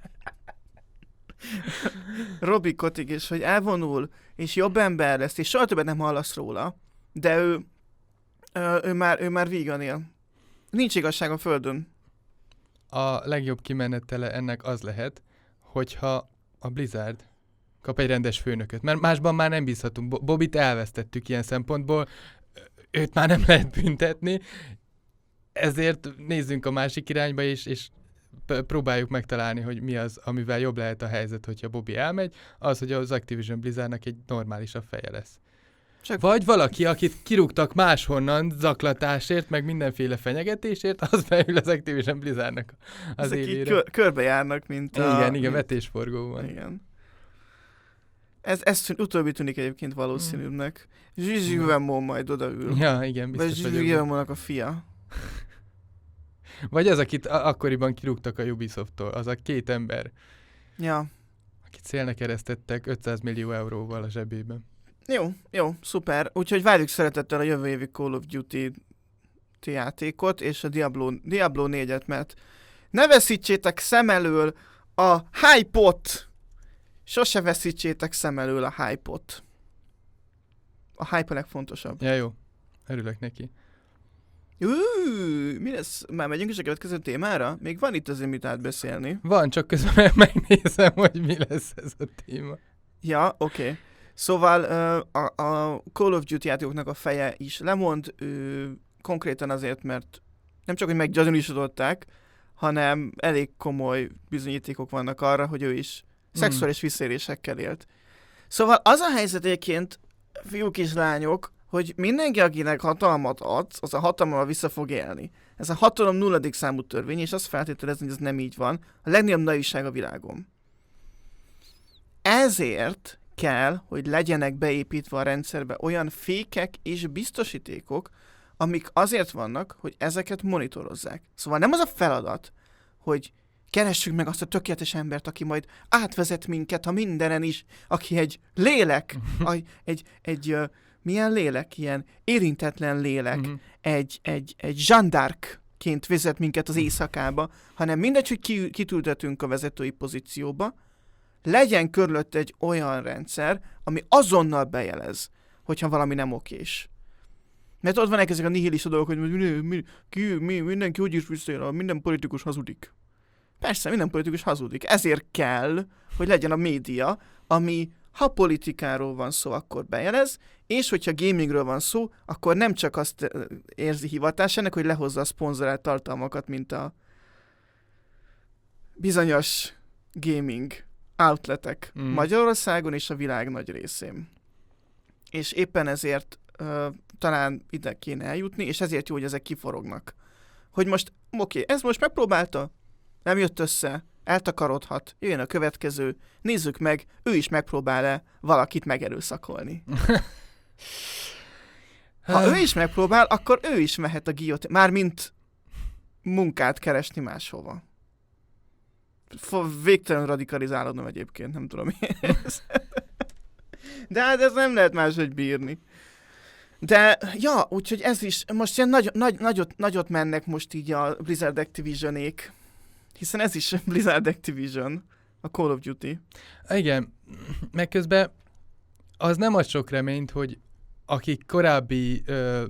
Robbie Kotick, és hogy elvonul, és jobb ember lesz, és soha többet nem hallasz róla, de ő, ő, ő, már, ő már vígan él. Nincs igazság a földön. A legjobb kimenetele ennek az lehet, hogyha a Blizzard kap egy rendes főnököt. Mert másban már nem bízhatunk. Bo- Bobbyt elvesztettük ilyen szempontból, őt már nem lehet büntetni, ezért nézzünk a másik irányba, és, és p- próbáljuk megtalálni, hogy mi az, amivel jobb lehet a helyzet, hogyha Bobby elmegy, az, hogy az Activision Blizzardnak egy normálisabb feje lesz. Csak... Vagy valaki, akit kirúgtak máshonnan zaklatásért, meg mindenféle fenyegetésért, az beül az Activision Blizzardnak az Ezek élére. Kör, körbe mint a... Igen, igen, vetésforgóban. Igen. Ez, ez utóbbi tűnik egyébként valószínűbbnek. Zsizsi Vemon majd odaül. Ja, igen, biztos vagyok. Vagy Zsizsi Vemonnak a fia. Vagy az, akit akkoriban kirúgtak a Ubisofttól, az a két ember. Ja. Akit szélnek eresztettek ötszáz millió euróval a zsebében. Jó, jó, szuper. Úgyhogy várjuk szeretettel a jövő évi Call of Duty játékot, és a Diablo, Diablo négyet, mert ne veszítsétek szem elől a hype-ot! Sose veszítsétek szem elől a hype-ot. A hype a legfontosabb. Ja, jó. Örülök neki. Úúúú, mi lesz? Már megyünk is a következő témára? Még van itt azért mit átbeszélni. Van, csak közben megnézem, hogy mi lesz ez a téma. Ja, oké. Okay. Szóval uh, a, a Call of Duty játékoknak a feje is lemond, uh, konkrétan azért, mert nem csak, hogy meggyanúsították, hanem elég komoly bizonyítékok vannak arra, hogy ő is mm. szexuális visszaélésekkel élt. Szóval az a helyzet egyébként, fiúk és lányok, hogy mindenki, akinek hatalmat adsz, az a hatalommal vissza fog élni. Ez a hatalom nulladik számú törvény, és azt feltételezni, hogy ez nem így van. A legnagyobb naiviság a világon. Ezért kell, hogy legyenek beépítve a rendszerbe olyan fékek és biztosítékok, amik azért vannak, hogy ezeket monitorozzák. Szóval nem az a feladat, hogy keressük meg azt a tökéletes embert, aki majd átvezet minket a mindenen is, aki egy lélek, egy, egy, egy uh, milyen lélek? Ilyen érintetlen lélek, uh-huh. egy, egy, egy zsandárkként vezet minket az éjszakába, hanem mindegy, hogy ki, kitültetünk a vezetői pozícióba, legyen körülött egy olyan rendszer, ami azonnal bejelez, hogyha valami nem okés. Mert ott vannak ezek a nihilista dolgok, hogy mi, mi, ki, mi, mindenki úgy is visszaél, minden politikus hazudik. Persze, minden politikus hazudik. Ezért kell, hogy legyen a média, ami ha politikáról van szó, akkor bejelez, és hogyha gamingről van szó, akkor nem csak azt érzi hivatásának, hogy lehozza a szponzorált tartalmakat, mint a bizonyos gaming outletek mm. Magyarországon és a világ nagy részén. És éppen ezért uh, talán ide kéne eljutni, és ezért jó, hogy ezek kiforognak. Hogy most, oké, okay, ez most megpróbálta, nem jött össze, eltakarodhat, jöjjön a következő, nézzük meg, ő is megpróbál-e valakit megerőszakolni. Ha ő is megpróbál, akkor ő is mehet a guillotine, mármint munkát keresni máshova. Végtelen radikalizálódnom egyébként, nem tudom én. De hát ez nem lehet máshogy bírni. De, ja, úgyhogy ez is, most ilyen nagy, nagy, nagyot, nagyot mennek most így a Blizzard Activision-ék, hiszen ez is Blizzard Activision, a Call of Duty. Igen, meg közben az nem ad sok reményt, hogy akik korábbi, ö,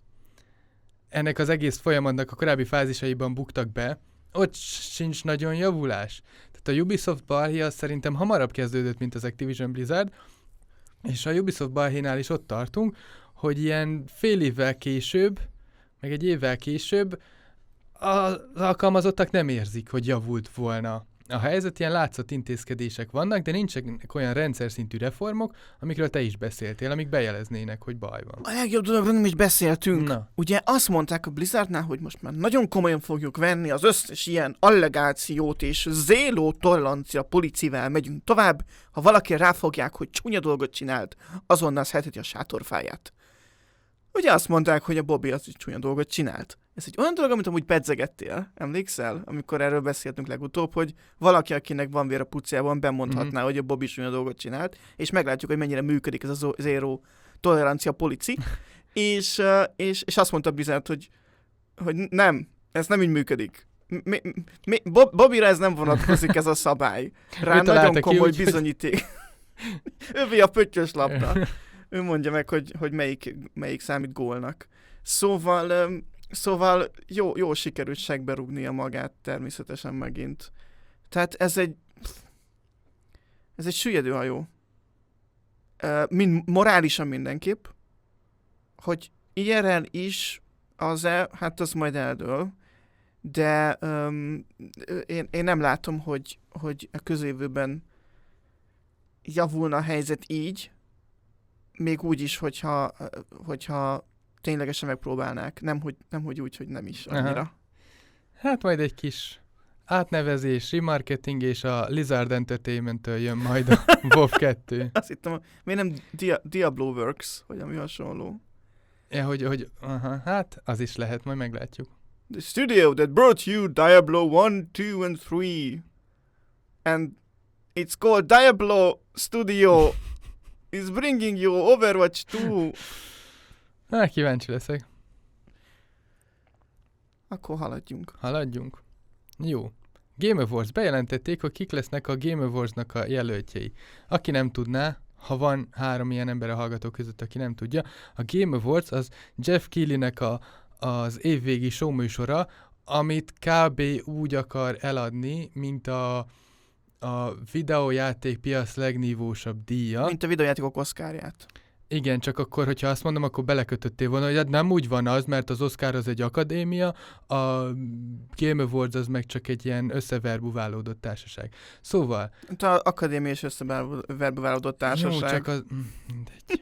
ennek az egész folyamatnak a korábbi fázisaiban buktak be, ott sincs nagyon javulás. Tehát a Ubisoft balhé az szerintem hamarabb kezdődött, mint az Activision Blizzard, és a Ubisoft balhénál is ott tartunk, hogy ilyen fél évvel később, meg egy évvel később az alkalmazottak nem érzik, hogy javult volna a helyzet. Ilyen látszat intézkedések vannak, de nincsenek olyan rendszer szintű reformok, amikről te is beszéltél, amik bejeleznének, hogy baj van. A legjobb dologról nem is beszéltünk. Na. Ugye azt mondták a Blizzardnál, hogy most már nagyon komolyan fogjuk venni az összes ilyen allegációt, és zéló tolerancia policivel megyünk tovább. Ha valaki ráfogják, hogy csúnya dolgot csinált, azonnal szedheti a sátorfáját. Ugye azt mondták, hogy a Bobby az is csúnya dolgot csinált. Ez egy olyan dolog, amit amúgy pedzegettél, emlékszel? Amikor erről beszéltünk legutóbb, hogy valaki, akinek van vér a pucjában, bemondhatná, mm-hmm. hogy a Bobby csúnya dolgot csinált, és meglátjuk, hogy mennyire működik ez a zéró tolerancia polici, és, és, és azt mondta Blizzard, hogy, hogy nem, ez nem így működik. Mi, mi, Bob, Bobbyra ez nem vonatkozik ez a szabály. Rá nagyon komoly ki, bizonyíték. Ővé a pöttyös labda. Ő mondja meg, hogy, hogy melyik, melyik számít gólnak. Szóval, szóval jó, jó sikerült segbe rúgnia magát természetesen megint. Tehát ez egy ez egy süllyedő hajó. Mind, morálisan mindenképp, hogy ilyenrel is az-e, hát az majd eldől, de um, én, én nem látom, hogy, hogy a közévőben javulna a helyzet így, még úgy is, hogyha, hogyha ténylegesen megpróbálnák. Nem hogy, nem, hogy úgy, hogy nem is annyira. Aha. Hát majd egy kis átnevezés, remarketing, és a Lizard Entertainment-től jön majd a WoW kettő. Azt hittem, miért nem Dia- Diablo Works, vagy ami hasonló. Ja, hogy, hogy aha, hát az is lehet, majd meglátjuk. The studio that brought you Diablo one, two and three. And it's called Diablo Studio is bringing you Overwatch two. Hát kíváncsi leszek. Akkor haladjunk. Haladjunk. Jó. Game Awards. Bejelentették, hogy kik lesznek a Game Awards-nak a jelöltjei. Aki nem tudná, ha van három ilyen ember a hallgatók között, aki nem tudja, a Game Awards az Jeff Keighley-nek a, az évvégi showműsora, amit kb. Úgy akar eladni, mint a, a videójátékpiac legnívósabb díja. Mint a videójátékok Oscarját. Igen, csak akkor, hogyha azt mondom, akkor belekötöttél volna, hogy hát nem úgy van az, mert az Oscar az egy akadémia, a Game Awards az meg csak egy ilyen összeverbuválódott társaság. Szóval... Mint az akadémia és összeverbuválódott társaság. Jó, csak az... Mindegy.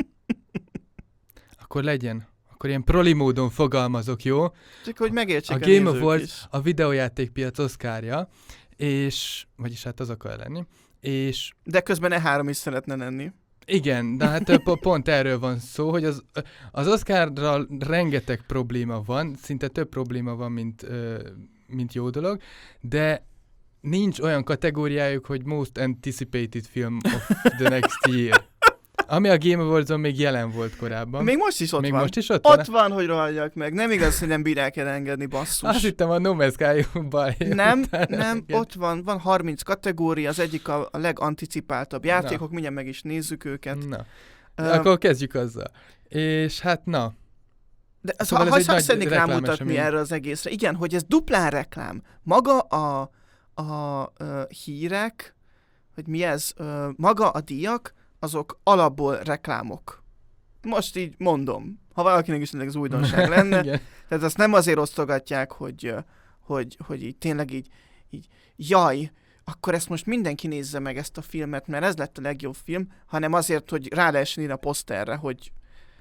Akkor legyen. Akkor ilyen proli módon fogalmazok, jó? Csak hogy megértsék a, a Game Awards is. A videójátékpiac Oscarja, és... Vagyis hát az akar lenni. És... De közben E három is szeretne lenni. Igen, de hát pont erről van szó, hogy az, az Oscarral rengeteg probléma van, szinte több probléma van, mint, mint jó dolog, de nincs olyan kategóriájuk, hogy Most Anticipated Film of the Next Year. Ami a Game Awards-on még jelen volt korábban. Még most is ott még van. Most is ott, ott van, van, hogy rohadjak meg. Nem igaz, hogy nem bírják elengedni, basszus. Azt hittem a No Man's Sky-ban. Nem, nem, ott van, van harminc kategória, az egyik a, a leganticipáltabb játékok, na. Mindjárt meg is nézzük őket. Na, uh, akkor kezdjük azzal. És hát na. De az, szóval ha, ez ha egy szeretnék rámutatni esemény. erre az egészre. Igen, hogy ez duplán reklám. Maga a, a, a hírek, hogy mi ez, uh, maga a díjak, azok alapból reklámok. Most így mondom, ha valakinek is az újdonság lenne. Tehát azt nem azért osztogatják, hogy, hogy, hogy így tényleg így, így jaj, akkor ezt most mindenki nézze meg ezt a filmet, mert ez lett a legjobb film, hanem azért, hogy rá lehessen írni a poszterre, hogy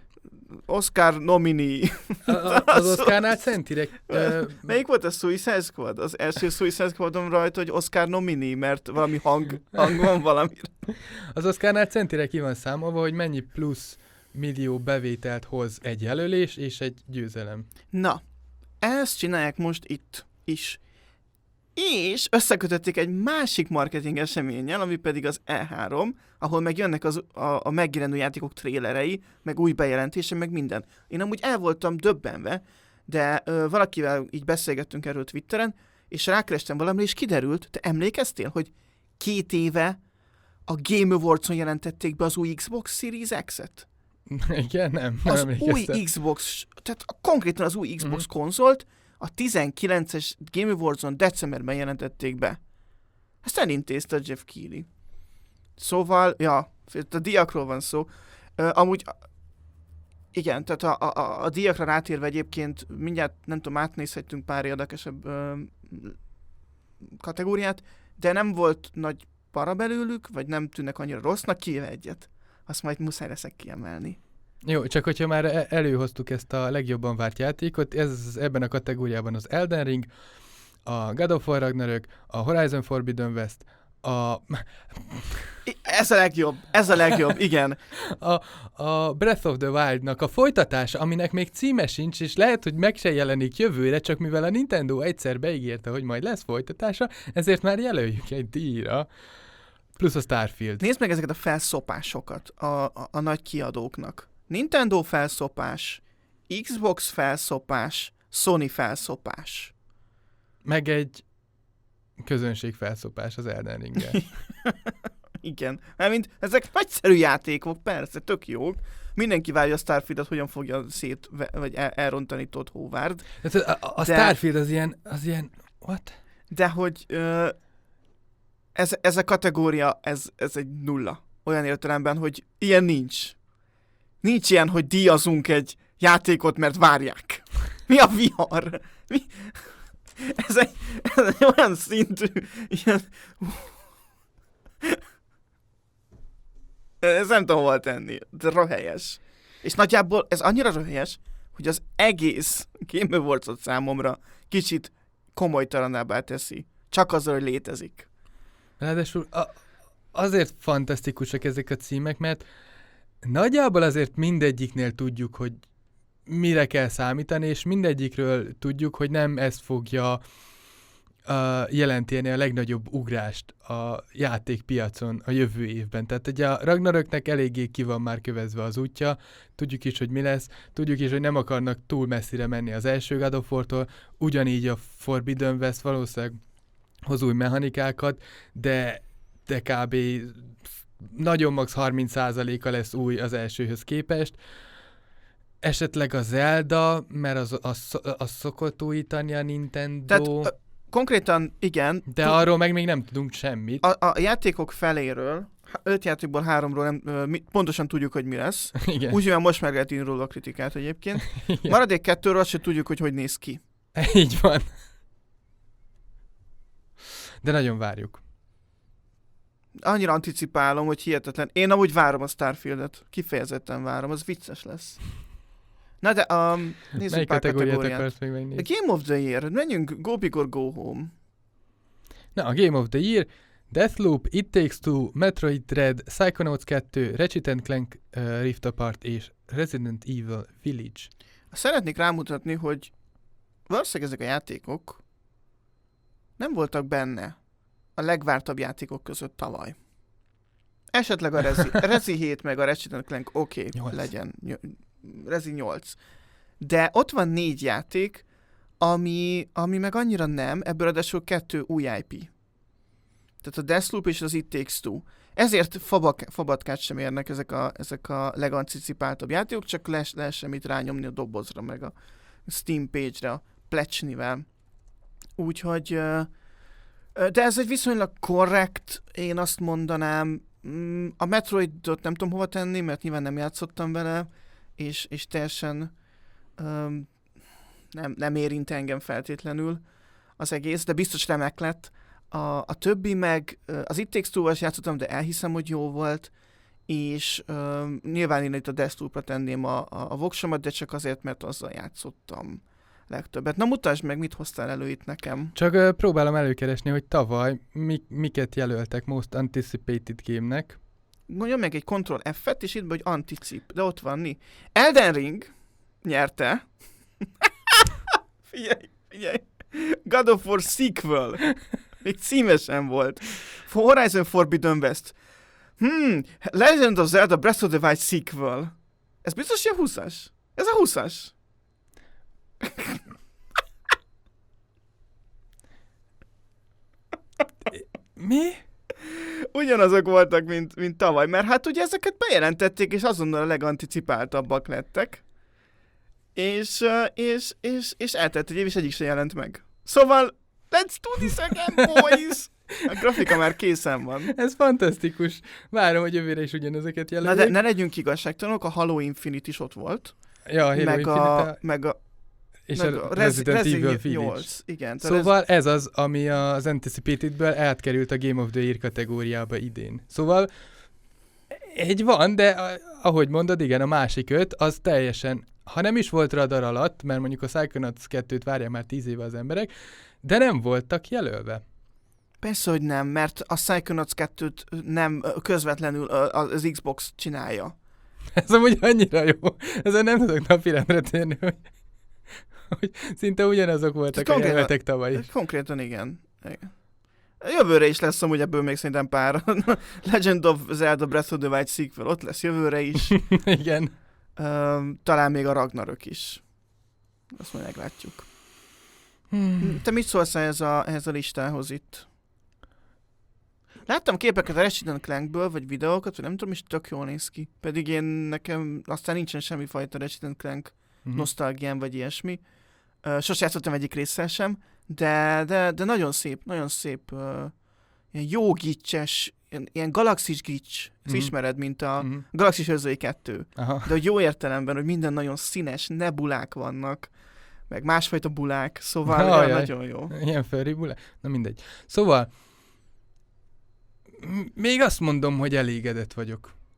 Oscar nomini. A, a, az Oscarnál Szentirek... Uh, Melyik volt a Suicide Squad? Az első Suicide Squadon rajta, hogy Oscar nomini, mert valami hang, hang van valami. Az Oscarnál Szentirek ki van számolva, hogy mennyi plusz millió bevételt hoz egy jelölés és egy győzelem. Na, ezt csinálják most itt is. És összekötötték egy másik marketing eseménnyel, ami pedig az E három, ahol meg jönnek az, a, a megjelenő játékok trélerei, meg új bejelentése, meg minden. Én amúgy el voltam döbbenve, de ö, valakivel így beszélgettünk erről Twitteren, és rákerestem valamire, és kiderült, te emlékeztél, hogy két éve a Game Awards-on jelentették be az új Xbox Series X-et? Igen, nem, nem Az emlékeztem. új Xbox, tehát konkrétan az új Xbox Mm-hmm. konzolt a tizenkilences Game Awards-on decemberben jelentették be. Ezt elintézte a Jeff Keighley. Szóval, ja, a díjakról van szó. Uh, amúgy, igen, tehát a, a, a díjakra rátérve egyébként mindjárt, nem tudom, átnézhetünk pár érdekesebb uh, kategóriát, de nem volt nagy para belőlük, vagy nem tűnnek annyira rossznak, kivéve egyet. Azt majd muszáj leszek kiemelni. Jó, csak hogyha már előhoztuk ezt a legjobban várt játékot, ez ebben a kategóriában az Elden Ring, a God of War Ragnarök, a Horizon Forbidden West, a... Ez a legjobb, ez a legjobb, igen. A, a Breath of the Wild-nak a folytatása, aminek még címe sincs, és lehet, hogy meg se jelenik jövőre, csak mivel a Nintendo egyszer beígérte, hogy majd lesz folytatása, ezért már jelöljük egy díjra. Plusz a Starfield. Nézd meg ezeket a felszopásokat a, a, a nagy kiadóknak. Nintendo felszopás, Xbox felszopás, Sony felszopás. Meg egy közönség felszopás az Elden Ringgel. Igen, mert mint ezek nagyszerű játékok, persze, tök jók. Mindenki várja a Starfieldet, hogyan fogja szét, vagy el, elrontani Todd Howard. A, a, a de, Starfield az ilyen, az ilyen, what? De hogy ö, ez, ez a kategória, ez, ez egy nulla. Olyan értelemben, hogy ilyen nincs. Nincs ilyen, hogy díjazunk egy játékot, mert várják. Mi a vihar? Mi? Ez, egy, ez egy olyan szintű, ilyen... Ez nem tudom hol tenni. De röhelyes. És nagyjából ez annyira röhelyes, hogy az egész Game Awards-ot számomra kicsit komolytalanábbá teszi. Csak azzal, hogy létezik. Ráadásul a, azért fantasztikusak ezek a címek, mert nagyjából azért mindegyiknél tudjuk, hogy mire kell számítani, és mindegyikről tudjuk, hogy nem ez fogja uh, jelenteni a legnagyobb ugrást a játékpiacon a jövő évben. Tehát ugye a Ragnaröknek eléggé ki van már kövezve az útja, tudjuk is, hogy mi lesz, tudjuk is, hogy nem akarnak túl messzire menni az első God of War-tól, ugyanígy a Forbidden West valószínűleg hoz új mechanikákat, de, de kb. Nagyon max. harminc százaléka lesz új az elsőhöz képest. Esetleg a Zelda, mert az, az, az szokott újítani a Nintendo. Tehát konkrétan igen. De t- arról meg még nem tudunk semmit. A, a játékok feléről, öt játékból háromról nem, mi, pontosan tudjuk, hogy mi lesz. Úgyhogy most meg lehet írni róla a kritikát egyébként. Igen. Maradék kettőről azt sem tudjuk, hogy hogy néz ki. Így van. De nagyon várjuk. Annyira anticipálom, hogy hihetetlen. Én amúgy várom a Starfieldet. Kifejezetten várom, az vicces lesz. Na de, um, nézzük melyik pár kategóriát kategóriát. akarsz még megnézni? A Game of the Year. Menjünk Go Big or Go Home. Na, a Game of the Year, Deathloop, It Takes Two, Metroid Dread, Psychonauts kettő, Ratchet and Clank uh, Rift Apart és Resident Evil Village. Szeretnék rámutatni, hogy valószínűleg ezek a játékok nem voltak benne a legvártabb játékok között tavaly. Esetleg a Rezi, Rezi hét meg a Ratchet and Clank oké, okay, legyen. Rezi nyolc. De ott van négy játék, ami, ami meg annyira nem, ebből adásul kettő új i pé. Tehát a Deathloop és az It Takes Two. Ezért fabak, fabatkát sem érnek ezek a, ezek a leganticipáltabb játékok, csak les, lehessen mit rányomni a dobozra, meg a Steam page-re, a plecsnivel. Úgyhogy, de ez egy viszonylag korrekt, én azt mondanám, a Metroidot nem tudom hova tenni, mert nyilván nem játszottam vele, és, és teljesen um, nem, nem érint engem feltétlenül az egész, de biztos remek lett. A, a többi meg, az It Takes Two-val játszottam, de elhiszem, hogy jó volt, és um, nyilván én itt a Deathloop-ra tenném a, a, a voksomat, de csak azért, mert azzal játszottam legtöbbet. Na mutasd meg, mit hoztál elő itt nekem. Csak uh, próbálom előkeresni, hogy tavaly mi, miket jelöltek Most Anticipated Game-nek. Mondjam meg egy Ctrl F-et, és itt hogy Anticip, de ott van mi. Elden Ring nyerte. figyelj, figyelj. God of War sequel. Még címesen volt. Horizon Forbidden West. Hmm, Legend of Zelda Breath of the Wild sequel. Ez biztos ilyen húszas? Ez a húszas. Mi? Ugyanazok voltak, mint, mint tavaly, mert hát ugye ezeket bejelentették, és azonnal a leganticipáltabbak lettek. És, és, és, és eltelt egy év, és egyik se jelent meg. Szóval, let's do this again, boys! A grafika már készen van. Ez fantasztikus. Várom, hogy jövőre is ugyanezeket jelöljék. Na de ne legyünk igazságtalanok, a Halo Infinite is ott volt. Ja, a Halo meg Infinite. A, meg a és meg a, a Resident Rezi, Evil Rezi Village. nyolc, igen. Szóval ez az, ami az Anticipatedből átkerült a Game of the Year kategóriába idén. Szóval egy van, de ahogy mondod, igen, a másik öt, az teljesen, ha nem is volt radar alatt, mert mondjuk a Psychonauts kettőt várják már tíz éve az emberek, de nem voltak jelölve. Persze, hogy nem, mert a Psychonauts kettőt nem közvetlenül az Xbox csinálja. Ez amúgy annyira jó. Ezen nem tudok napirendre térni, hogy, hogy szinte ugyanazok voltak a jelöltek tavaly is. Konkrétan igen. igen. Jövőre is lesz amúgy ebből még szerintem pár. Legend of Zelda Breath of the Wild sequel ott lesz jövőre is. Igen. Um, talán még a Ragnarök is. Azt majd meglátjuk. Hmm. Te mit szólsz ehhez a, ehhez a listához itt? Láttam képeket a Ratchet and Clankből, vagy videókat, vagy nem tudom, és tök jól néz ki. Pedig én nekem aztán nincsen semmifajta Ratchet and Clank mm-hmm. nosztalgiám, vagy ilyesmi. Uh, sose játszottam egyik résszel sem, de, de, de nagyon szép, nagyon szép, uh, ilyen jó glitches, ilyen, ilyen galaxis glitch, ezt mm-hmm. ismered, mint a mm-hmm. Galaxis Őrzői kettő. Aha. De hogy jó értelemben, hogy minden nagyon színes, nebulák vannak, meg másfajta bulák, szóval Ajaj. nagyon jó. Ilyen furry bulák? Na mindegy. Szóval még azt mondom, hogy elégedett vagyok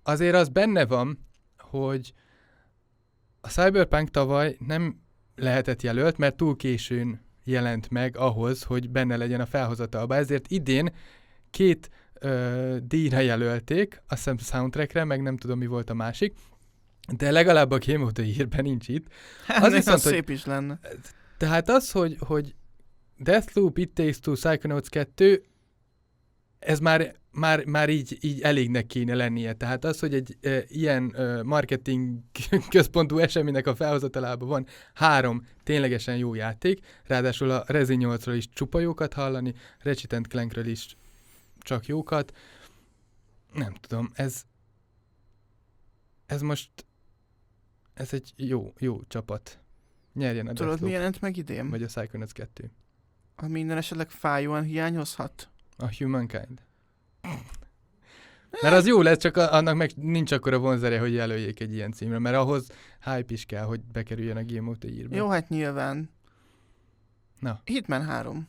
azért az benne van, hogy a Cyberpunk tavaly nem lehetett jelölt, mert túl későn jelent meg ahhoz, hogy benne legyen a felhozatalba. Ezért idén két ö, díjra jelölték, azt hiszem soundtrackre, meg nem tudom, mi volt a másik, de legalább a Game of the Year-ben nincs itt. Hát, az viszont, szép hogy, is lenne. Tehát az, hogy, hogy Deathloop, It Takes Two, Psychonauts kettő, ez már, már, már így, így elégnek kéne lennie. Tehát az, hogy egy e, ilyen e, marketing központú eseménynek a felhozatalában van három ténylegesen jó játék, ráadásul a Rezi nyolcról is csupa jókat hallani, Ratchet and Clankről is csak jókat. Nem tudom, ez ez most ez egy jó, jó csapat. Nyerjen a Tudod, Deathloop. mi jelent meg idén? Vagy a Psychonauts kettő. A minden esetleg fájóan hiányozhat? A Humankind. Mert az jó lesz, csak a, annak meg nincs akkora vonzere, hogy jelöljék egy ilyen címre, mert ahhoz hype is kell, hogy bekerüljön a Game of the Year-be. Jó, hát nyilván. Na. Hitman három.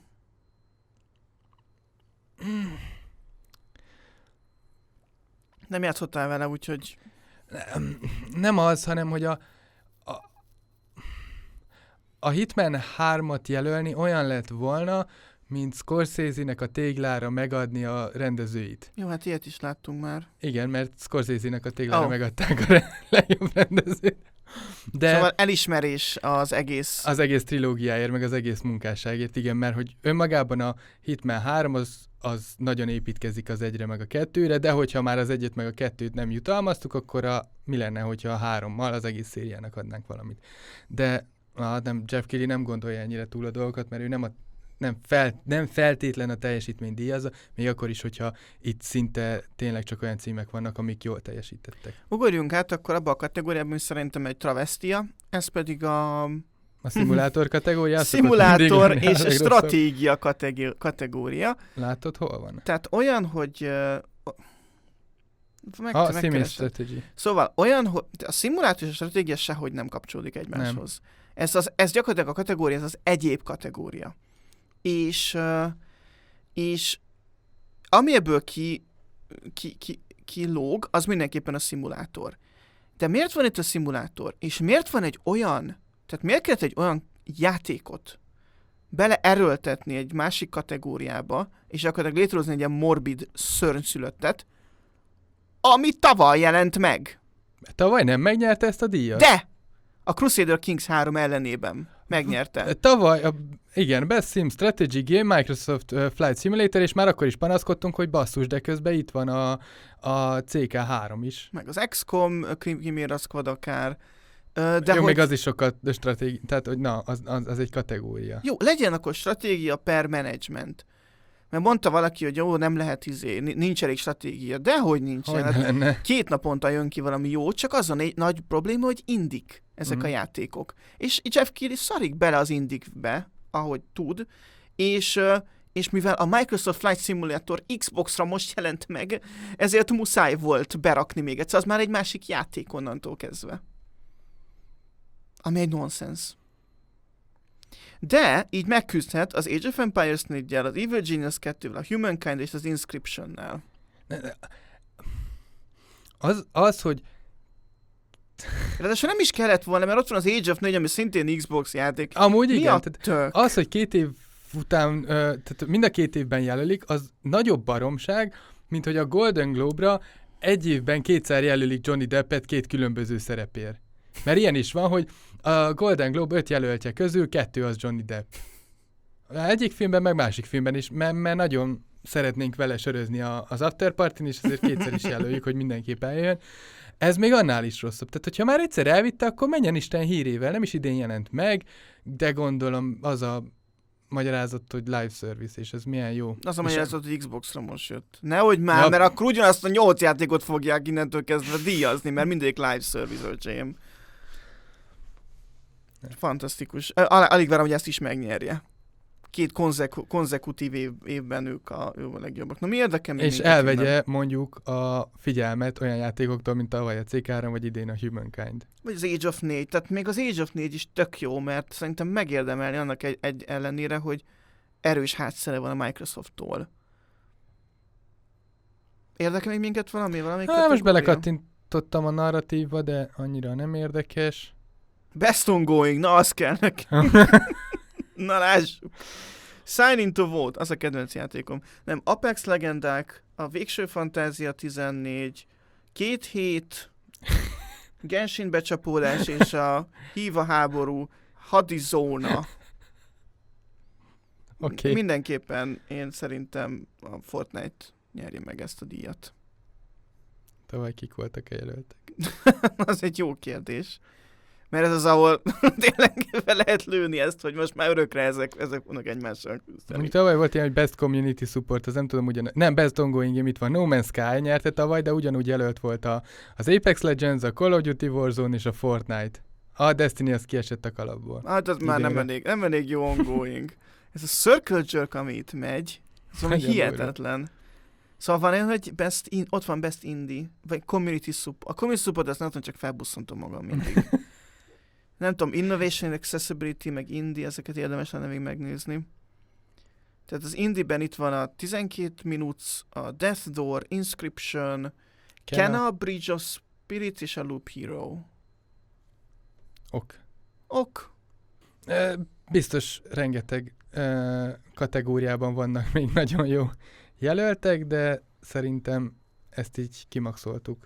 Nem játszottál vele, úgyhogy... Nem, nem az, hanem hogy a, a, a Hitman hármat jelölni olyan lett volna, mint Scorsese-nek a téglára megadni a rendezőit. Jó, hát ilyet is láttunk már. Igen, mert Scorsese-nek a téglára oh. megadták a re- legjobb rendezőt. De szóval elismerés az egész... Az egész trilógiáért, meg az egész munkásságért, igen, mert hogy önmagában a Hitman három az, az nagyon építkezik az egyre, meg a kettőre, de hogyha már az egyet, meg a kettőt nem jutalmaztuk, akkor a, mi lenne, hogyha a hárommal az egész szériának adnánk valamit. De ah, nem, Jeff Keighley nem gondolja ennyire túl a dolgokat, mert ő nem a Nem, fel, nem feltétlen a teljesítmény díjazza, még akkor is, hogyha itt szinte tényleg csak olyan címek vannak, amik jól teljesítettek. Ugorjunk át akkor abba a kategóriában, ami szerintem egy travesztia, ez pedig a... A szimulátor kategória? Szimulátor és stratégia kategória. kategória. Látod, hol van? Tehát olyan, hogy... Uh, meg, a Sim Strategy. Szóval olyan, hogy a szimulátor és a stratégia sehogy nem kapcsolódik egymáshoz. Nem. Ez, az, ez gyakorlatilag a kategória, ez az egyéb kategória. És, uh, és ami ebből ki, ki, ki, ki lóg, az mindenképpen a szimulátor. De miért van itt a szimulátor? És miért van egy olyan, tehát miért kellett egy olyan játékot beleerőltetni egy másik kategóriába, és gyakorlatilag létrehozni egy ilyen morbid szörnyszülöttet, ami tavaly jelent meg. Tavaly nem megnyerte ezt a díjat? De! A Crusader Kings három ellenében megnyerte. Tavaly, a, igen, Best Sim Strategy Game, Microsoft uh, Flight Simulator, és már akkor is panaszkodtunk, hogy basszus, de közben itt van a, a cé ká három is. Meg az iksz kom, Chimera Squad akár. Uh, de Jó, hogy... még az is sokat stratégia, tehát hogy na, az, az, az egy kategória. Jó, legyen akkor stratégia per management. Mert mondta valaki, hogy jó, nem lehet izé, nincs elég stratégia. Dehogy nincsen. Hát két naponta jön ki valami jó, csak az a egy nagy probléma, hogy indik ezek mm. a játékok. És Jeff Keighley szarik bele az indikbe, ahogy tud, és, és mivel a Microsoft Flight Simulator Xboxra most jelent meg, ezért muszáj volt berakni még egyszer, az már egy másik játék onnantól kezdve. Ami egy nonsens. De így megküzdhet az Age of Empires négyel, az Evil Genius kettővel, a Humankind és az Inscription-nel. Az, az, hogy... Ráadásul nem is kellett volna, mert ott van az Age of négy, ami szintén Xbox játék. Amúgy Mi igen. Tehát az, hogy két év után, uh, tehát mind a két évben jelölik, az nagyobb baromság, mint hogy a Golden Globe-ra egy évben kétszer jelölik Johnny Deppet két különböző szerepért. Mert ilyen is van, hogy a Golden Globe öt jelöltje közül kettő az Johnny Depp. Egyik filmben, meg másik filmben is, mert, mert nagyon szeretnénk vele sörözni a, az afterpartin, és azért kétszer is jelöljük, hogy mindenképp eljön. Ez még annál is rosszabb. Tehát, hogyha már egyszer elvitte, akkor menjen Isten hírével. Nem is idén jelent meg, de gondolom az a magyarázat, hogy live service, és ez milyen jó. Az a magyarázat, hogy Xboxra most jött. Nehogy már, ja. Mert akkor ugyanazt a nyolc játékot fogják innentől kezdve díjazni, mert mindegyik live service, öcsém. Fantasztikus. Al- alig várom, hogy ezt is megnyerje. Két konzek- konzekutív év- évben ők a, ők a legjobbak. Na mi érdekel még? És elvegye nem? mondjuk a figyelmet olyan játékoktól, mint tavaly a cé ká három, vagy idén a Humankind. Vagy az Age of négy. Tehát még az Age of négy is tök jó, mert szerintem megérdemelni annak egy, egy ellenére, hogy erős hátszere van a Microsofttól. Érdekel még minket valami? valami Hát most belekattintottam a narratívba, de annyira nem érdekes. Best ongoing, na az kell nekem. Na lássuk. Sign into Vote, az a kedvenc játékom. Nem, Apex Legendák, a Végső Fantázia tizennégy, Két hét, Genshin becsapódás és a Híva háború, Hadizóna. Okay. Mindenképpen én szerintem a Fortnite nyerje meg ezt a díjat. Tavaly kik voltak a jelöltek? Az egy jó kérdés. Mert ez az, ahol tényleg fel lehet lőni ezt, hogy most már örökre ezek, ezek vannak egymással küzdeni. Tavaly volt ilyen, hogy Best Community Support, az nem tudom ugyan... Nem, Best Ongoing, itt van. No Man's Sky nyerte tavaly, de ugyanúgy jelölt volt a, az Apex Legends, a Call of Duty Warzone és a Fortnite. A Destiny az kiesett a kalapból. Hát az már nem elég, nem elég jó ongoing. Ez a Circle Jerk, ami itt megy, ez ami hihetetlen. Szóval van olyan, hogy best in, ott van Best Indie, vagy Community Support. A Community Support azt nem tudom, csak felbusszantom magam mindig. Nem tudom, Innovation, Accessibility, meg Indie, ezeket érdemes lenne még megnézni. Tehát az Indie-ben itt van a tizenkét Minutes, a Death Door, Inscription, Kena, Bridge of Spirits és a Loop Hero. Ok. Ok. E, biztos rengeteg e, kategóriában vannak még nagyon jó jelöltek, de szerintem ezt így kimaxoltuk.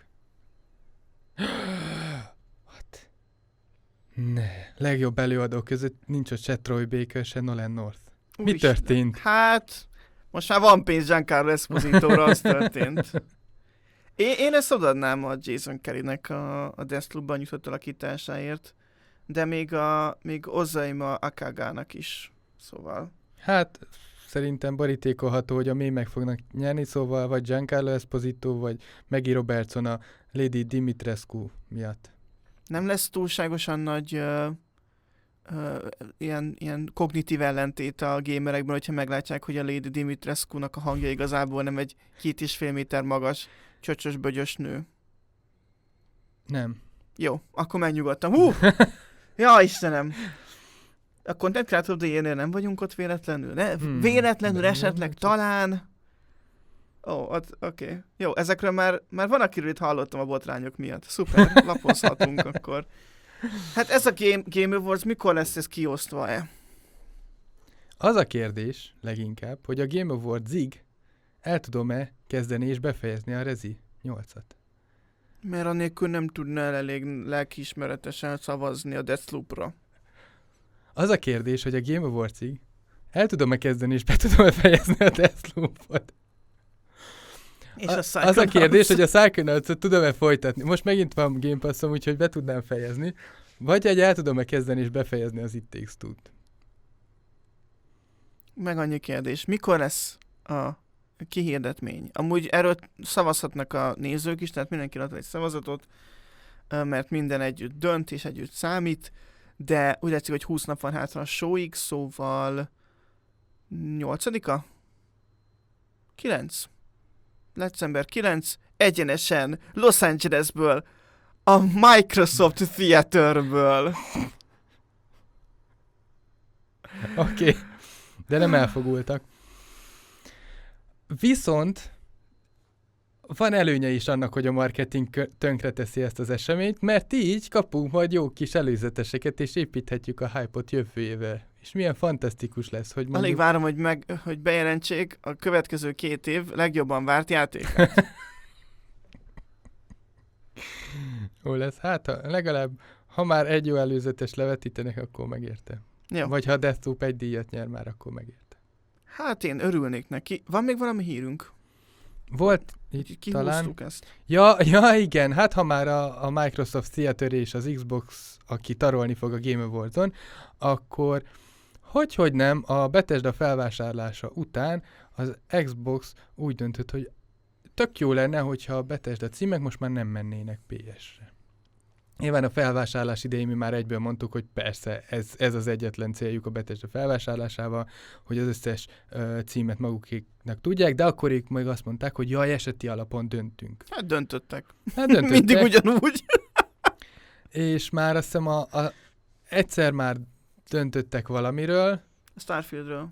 What? Ne. Legjobb előadók között nincs ott se Troy Baker, se Nolan North. Új Mi Isten. történt? Hát, most már van pénz Giancarlo Esposito-ra, az történt. Én, én ezt odaadnám a Jason Kellynek a, a Deathloop-ban nyújtott alakításáért, de még a még Ozaima Akagának is, szóval. Hát, szerintem borítékolható, hogy a mémek fognak nyerni, szóval vagy Giancarlo Esposito, vagy Maggie Robertson a Lady Dimitrescu miatt. Nem lesz túlságosan nagy uh, uh, ilyen, ilyen kognitív ellentét a gamerekben, hogyha meglátják, hogy a Lady Dimitrescu-nak a hangja igazából nem egy két és fél méter magas, csöcsös, bögyös nő. Nem. Jó, akkor megnyugodtam. Hú! Ja, Istenem! A Content Creator of the Year-nél nem vagyunk ott véletlenül? Ne? Hmm. Véletlenül De esetleg, nem, talán... Ó, oh, oké. Okay. Jó, ezekről már, már van, akiről itt hallottam a botrányok miatt. Szuper, lapozhatunk akkor. Hát ez a Game, Game Awards, mikor lesz ez kiosztva-e? Az a kérdés leginkább, hogy a Game Awards-ig el tudom-e kezdeni és befejezni a Rezi nyolcat. Mert annélkül nem tudnál elég lelkiismeretesen szavazni a Deathloop-ra. Az a kérdés, hogy a Game Awards-ig el tudom-e kezdeni és be tudom-e fejezni a Deathloop-ot. És a a, az a kérdés, hogy a Psychonauts-ot tudom-e folytatni. Most megint van Game Pass-om, úgyhogy be tudnám fejezni. Vagy egy el tudom-e kezdeni és befejezni az It Takes Two-t. Meg annyi kérdés. Mikor lesz a kihirdetmény? Amúgy erről szavazhatnak a nézők is, tehát mindenki ad egy szavazatot, mert minden együtt dönt és együtt számít, de úgy látszik, hogy húsz nap van hátra a showig, szóval nyolcadika? kilenc. december kilenc, egyenesen Los Angelesből, a Microsoft Theaterből. Oké, okay. De nem elfogultak. Viszont van előnye is annak, hogy a marketing tönkreteszi ezt az eseményt, mert így kapunk majd jó kis előzeteseket, és építhetjük a hype-ot jövőjével. És milyen fantasztikus lesz, hogy mondjuk... Alig várom, hogy, meg, hogy bejelentsék a következő két év legjobban várt játék. Jó lesz. Hát ha legalább, ha már egy jó előzetes levetítenek, akkor megérte. Jó. Vagy ha a Deathloop egy díjat nyer már, akkor megérte. Hát én örülnék neki. Van még valami hírünk? Volt itt talán... ezt. Ja, ja, igen, hát ha már a, a Microsoft Theater és az Xbox, aki tarolni fog a Game Awards-on, akkor hogyhogy nem, a Bethesda felvásárlása után az Xbox úgy döntött, hogy tök jó lenne, hogyha a Bethesda címek most már nem mennének pé es-re. Nyilván a felvásárlás idején mi már egyből mondtuk, hogy persze ez, ez az egyetlen céljuk a Bethesda felvásárlásával, hogy az összes uh, címet magukéknak tudják, de akkor ők meg azt mondták, hogy jaj, eseti alapon döntünk. Hát döntöttek. Hát döntöttek. Mindig ugyanúgy. És már azt hiszem a, a, egyszer már döntöttek valamiről. A Starfieldről.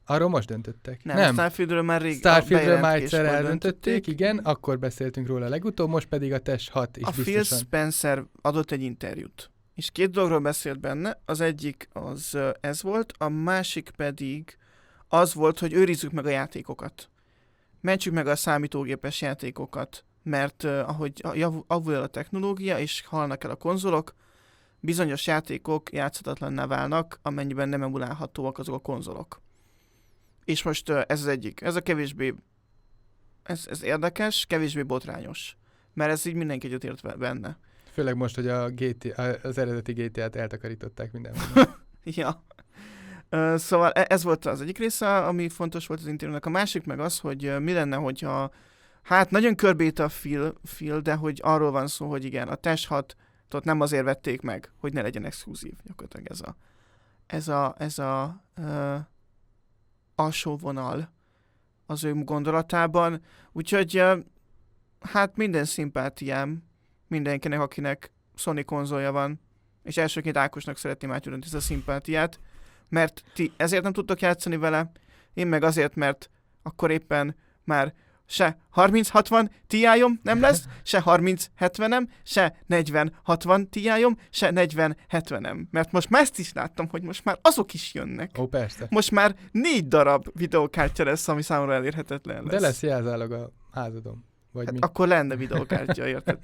Arról most döntöttek. Nem, nem. a Starfieldről már rég Starfieldről már egyszer eldöntötték, igen, akkor beszéltünk róla legutóbb, most pedig a TES hat is a biztosan. Phil Spencer adott egy interjút, és két dologról beszélt benne, az egyik az ez volt, a másik pedig az volt, hogy őrizzük meg a játékokat. Mentsük meg a számítógépes játékokat, mert uh, ahogy avul el a technológia, és halnak el a konzolok, bizonyos játékok játszhatatlanná válnak, amennyiben nem emulálhatóak azok a konzolok. És most uh, ez az egyik. Ez a kevésbé, ez, ez érdekes, kevésbé botrányos. Mert ez így mindenki egyetért benne. Főleg most, hogy a gé té, az eredeti gé té á-t eltakarították mindenhol. Ja. Uh, szóval ez volt az egyik része, ami fontos volt az interjúnak. A másik meg az, hogy uh, mi lenne, hogyha hát nagyon körbét a Phil, Phil, de hogy arról van szó, hogy igen, a TES hatot nem azért vették meg, hogy ne legyen exkluzív. Gyakorlatilag ez a ez a, ez a uh, alsó vonal az ő gondolatában. Úgyhogy uh, hát minden szimpátiám mindenkinek, akinek Sony konzolja van, és elsőként Ákosnak szeretném átjönni ezt a szimpátiát, mert ti ezért nem tudtok játszani vele, én meg azért, mert akkor éppen már se harminc hatvan Ti-om nem lesz, se harminc hetvenem, se negyven hatvan Ti-om, se negyven hetvenem. Mert most már ezt is láttam, hogy most már azok is jönnek. Ó, persze. Most már négy darab videókártya lesz, ami számomra elérhetetlen lesz. De lesz jelzálag a házadon. Vagy hát mi? akkor lenne videókártya, érted?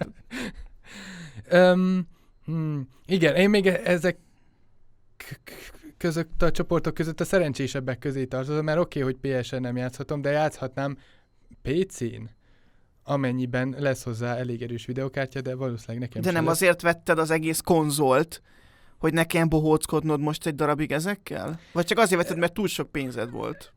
um, hmm, igen, én még ezek között, a csoportok között a szerencsésebbek közé tartozom, mert oké, okay, hogy pé es en nem játszhatom, de játszhatnám pé cén, amennyiben lesz hozzá elég erős videokártya, de valószínűleg nekem De nem lesz. Azért vetted az egész konzolt, hogy nekem bohóckodnod most egy darabig ezekkel? Vagy csak azért vetted, mert túl sok pénzed volt?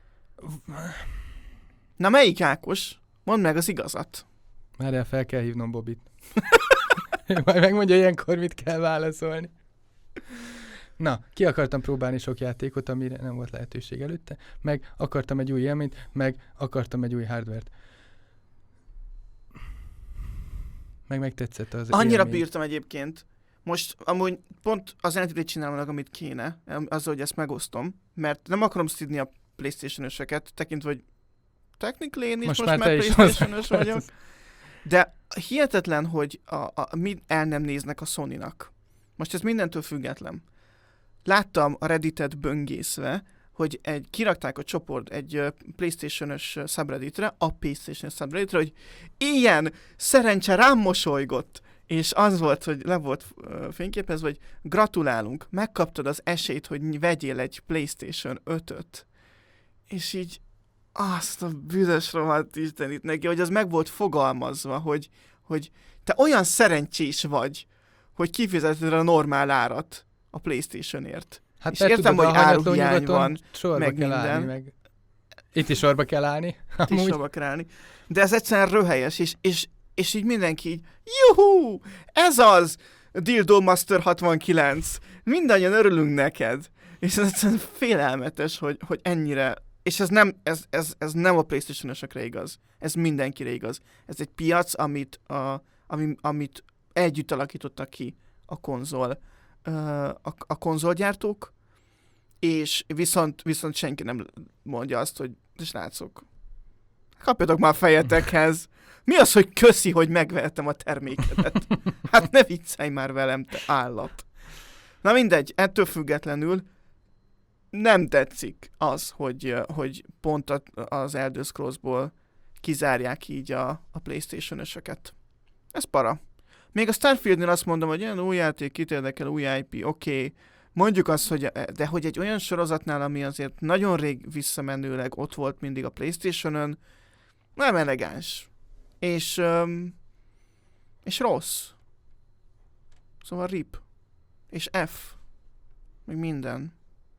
Na melyik, Ákos? Mondd meg az igazat. Már fel kell hívnom Bobit. Majd megmondja ilyenkor, mit kell válaszolni. Na, ki akartam próbálni sok játékot, amire nem volt lehetőség előtte, meg akartam egy új élményt, meg akartam egy új hardvert. Meg megtetszett az Annyira élmény. bírtam egyébként. Most amúgy pont az ellentétét csinálom, amit kéne, azzal, hogy ezt megosztom, mert nem akarom szidni a PlayStation-öseket, tekintve, hogy technically én is most, most már, már PlayStation-ös vagyok. De hihetetlen, hogy a, a, mi el nem néznek a Sony-nak. Most ez mindentől független. Láttam a Redditet böngészve, hogy egy, kirakták a csoport egy uh, PlayStation-ös subredditre, a PlayStation subredditre, hogy ilyen szerencse rám mosolygott. És az volt, hogy le volt uh, fényképezve, hogy gratulálunk, megkaptad az esélyt, hogy vegyél egy PlayStation ötöt. És így azt a büdös rohadt istenit neki, hogy az meg volt fogalmazva, hogy, hogy te olyan szerencsés vagy, hogy kifizeted a normál árat a PlayStationért. Hát és értem, tudod, hogy áruhiány van, meg kell minden. Állni, meg... Itt is sorba kell állni. Itt is sorba kell állni. De ez egyszerűen röhelyes, és, és, és így mindenki így, juhú, ez az, Dildo Master hatvankilenc, mindannyian örülünk neked. És ez egyszerűen félelmetes, hogy, hogy ennyire, és ez nem, ez, ez, ez nem a PlayStation-ösökre igaz, ez mindenkire igaz. Ez egy piac, amit, a, ami, amit együtt alakítottak ki a konzol, a, a konzolgyártók, és viszont, viszont senki nem mondja azt, hogy srácok, kapjatok már fejetekhez. Mi az, hogy köszi, hogy megvehetem a termékedet? Hát ne viccelj már velem, te állat. Na mindegy, ettől függetlenül nem tetszik az, hogy, hogy pont az Elder Scrolls-ból kizárják így a, a PlayStation-ösöket. Ez para. Még a Starfieldnél azt mondom, hogy ilyen új játék, kit érdekel, új i pé, oké. Okay. Mondjuk azt, hogy, de hogy egy olyan sorozatnál, ami azért nagyon rég visszamenőleg ott volt mindig a PlayStation-ön, nem elegáns. És, um, és rossz. Szóval rip. És F. Meg minden.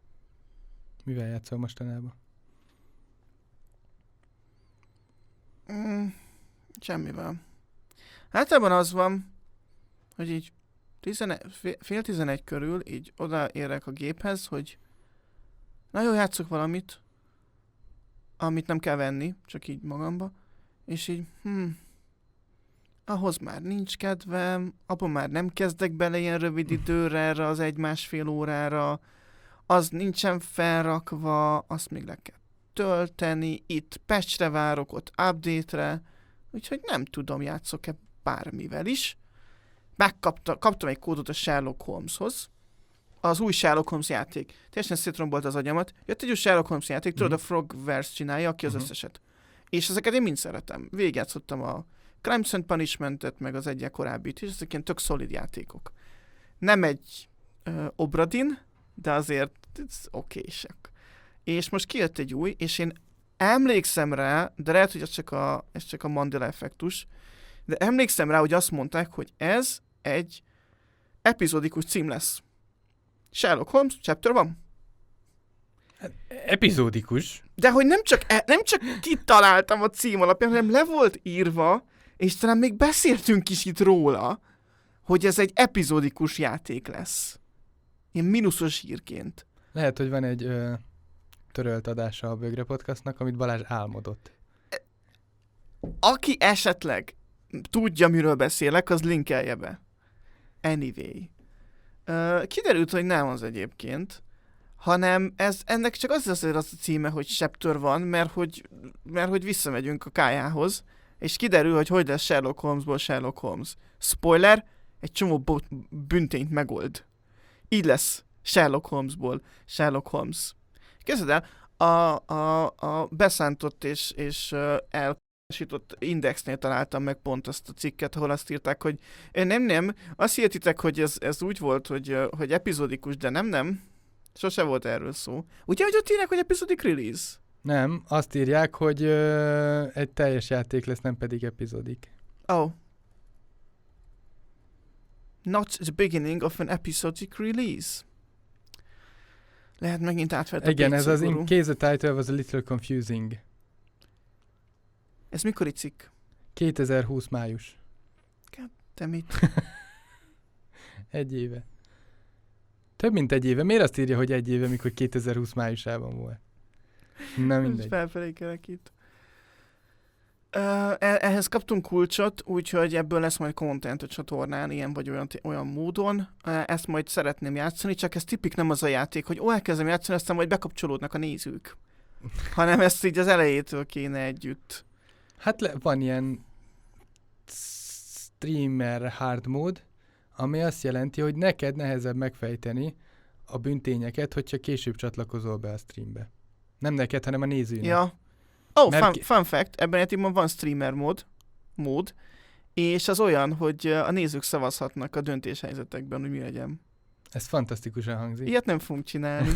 Mivel játszol mostanában? Mm, semmivel. Általában az van, hogy így tizenegy, fél tizenegy körül így odaérek a géphez, hogy na jó, játszok valamit, amit nem kell venni, csak így magamba, és így, hm, ahhoz már nincs kedvem, abban már nem kezdek bele ilyen rövid időre, erre az egy-másfél órára, az nincsen felrakva, azt még le kell tölteni, itt patchre várok, ott update-re, úgyhogy nem tudom, játszok-e bármivel is. Megkapta, kaptam egy kódot a Sherlock Holmeshoz, az új Sherlock Holmes játék. Teljesen szétrombolt az agyamat. Jött egy új Sherlock Holmes játék, tudod, uh-huh. a Frogverse csinálja, aki az uh-huh. összeset. És ezeket én mind szeretem. Végigjátszottam a Crimes and Punishment-et, meg az egyik korábbit, és ezek ilyen tök szolid játékok. Nem egy uh, Obradin, de azért okésak. És most kijött egy új, és én emlékszem rá, de lehet, hogy ez csak a, ez csak a Mandela effektus, de emlékszem rá, hogy azt mondták, hogy ez egy epizódikus cím lesz. Sherlock Holmes, chapter van. Epizódikus? De hogy nem csak, e, nem csak kitaláltam a cím alapján, hanem le volt írva, és talán még beszéltünk is itt róla, hogy ez egy epizódikus játék lesz. Ilyen mínuszos hírként. Lehet, hogy van egy ö, törölt adása a Bögre Podcastnak, amit Balázs álmodott. Aki esetleg tudja, miről beszélek, az linkelje be. Anyway. Uh, kiderült, hogy nem az egyébként, hanem ez, ennek csak az azért az a címe, hogy chapter van, mert hogy, mert hogy visszamegyünk a kájához, és kiderül, hogy hogy lesz Sherlock Holmesból Sherlock Holmes. Spoiler, egy csomó bo- büntényt megold. Így lesz Sherlock Holmesból Sherlock Holmes. Képzeld el, a, a, a beszántott és, és uh, el Indexnél találtam meg pont azt a cikket, ahol azt írták, hogy nem, nem, azt hirtitek, hogy ez, ez úgy volt, hogy, hogy epizódikus, de nem, nem. Sose volt erről szó. Ugye, hogy ott írják, hogy epizódik release? Nem, azt írják, hogy ö, egy teljes játék lesz, nem pedig epizódik. Oh. Not the beginning of an episodic release. Lehet megint átvett a igen, ez az guru. in case the title was a little confusing. Ez mikor cikk? kétezer-húsz május. Te mit? Egy éve. Több mint egy éve. Miért azt írja, hogy egy éve, mikor kétezer-húsz májusában volt? Na mindegy. Felfelékelek itt. Uh, ehhez kaptunk kulcsot, úgyhogy ebből lesz majd content a csatornán, ilyen vagy olyan, olyan módon. Uh, ezt majd szeretném játszani, csak ez tipik nem az a játék, hogy ó, elkezdem játszani, aztán majd bekapcsolódnak a nézők. Hanem ezt így az elejétől kéne együtt. Hát le, van ilyen streamer hard mode, ami azt jelenti, hogy neked nehezebb megfejteni a büntényeket, hogyha később csatlakozol be a streambe. Nem neked, hanem a nézőnek. Ja. Oh, Mert fun, ki... fun fact, ebben a játékban van streamer mód, mód, és az olyan, hogy a nézők szavazhatnak a döntéshelyzetekben, hogy mi legyen. Ez fantasztikusan hangzik. Ilyet nem fogunk csinálni.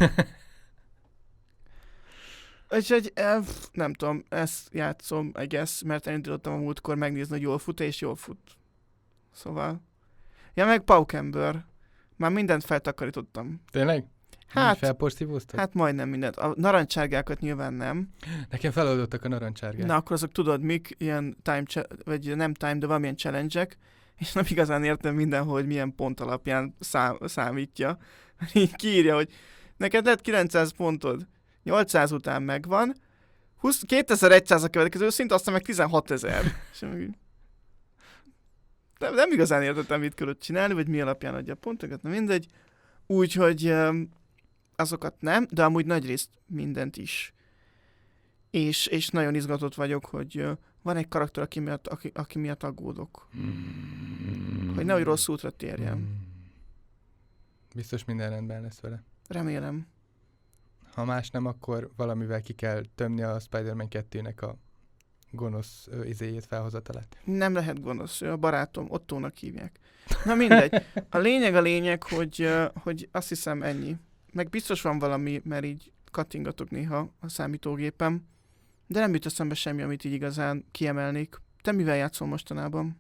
Úgyhogy nem tudom, ezt játszom, I guess, mert elindítottam a múltkor megnézni, hogy jól fut, és jól fut. Szóval. Ja, meg Paukember. Már mindent feltakarítottam. Tényleg? Hát, felporszívóztad? Hát majdnem mindent. A narancsárgákat nyilván nem. Nekem feloldottak a narancsárgák. Na akkor azok tudod mik, ilyen time, vagy nem time, de valamilyen challenge-ek, és nem igazán értem mindenhol, hogy milyen pont alapján szám, számítja. Így kiírja, hogy neked lett kilencszáz pontod, nyolcszáz után megvan, húsz, kétezer-száz a következő szint, aztán meg tizenhatezer. nem, nem igazán értettem, mit kellett csinálni, vagy mi alapján adja a pontokat, na mindegy. Úgyhogy um, azokat nem, de amúgy nagyrészt mindent is. És, és nagyon izgatott vagyok, hogy uh, van egy karakter, aki miatt, aki, aki miatt aggódok. Mm. Hogy nehogy rossz útra térjem. Mm. Biztos minden rendben lesz vele. Remélem. Ha más nem, akkor valamivel ki kell tömni a Spider-Man kettőnek a gonosz ö, izéjét, felhozatalát. Nem lehet gonosz, ő a barátom, Ottónak hívják. Na mindegy. A lényeg a lényeg, hogy, uh, hogy azt hiszem ennyi. Meg biztos van valami, mert így kattingatok néha a számítógépem, de nem jut eszembe semmi, amit így igazán kiemelnék. Te mivel játszol mostanában?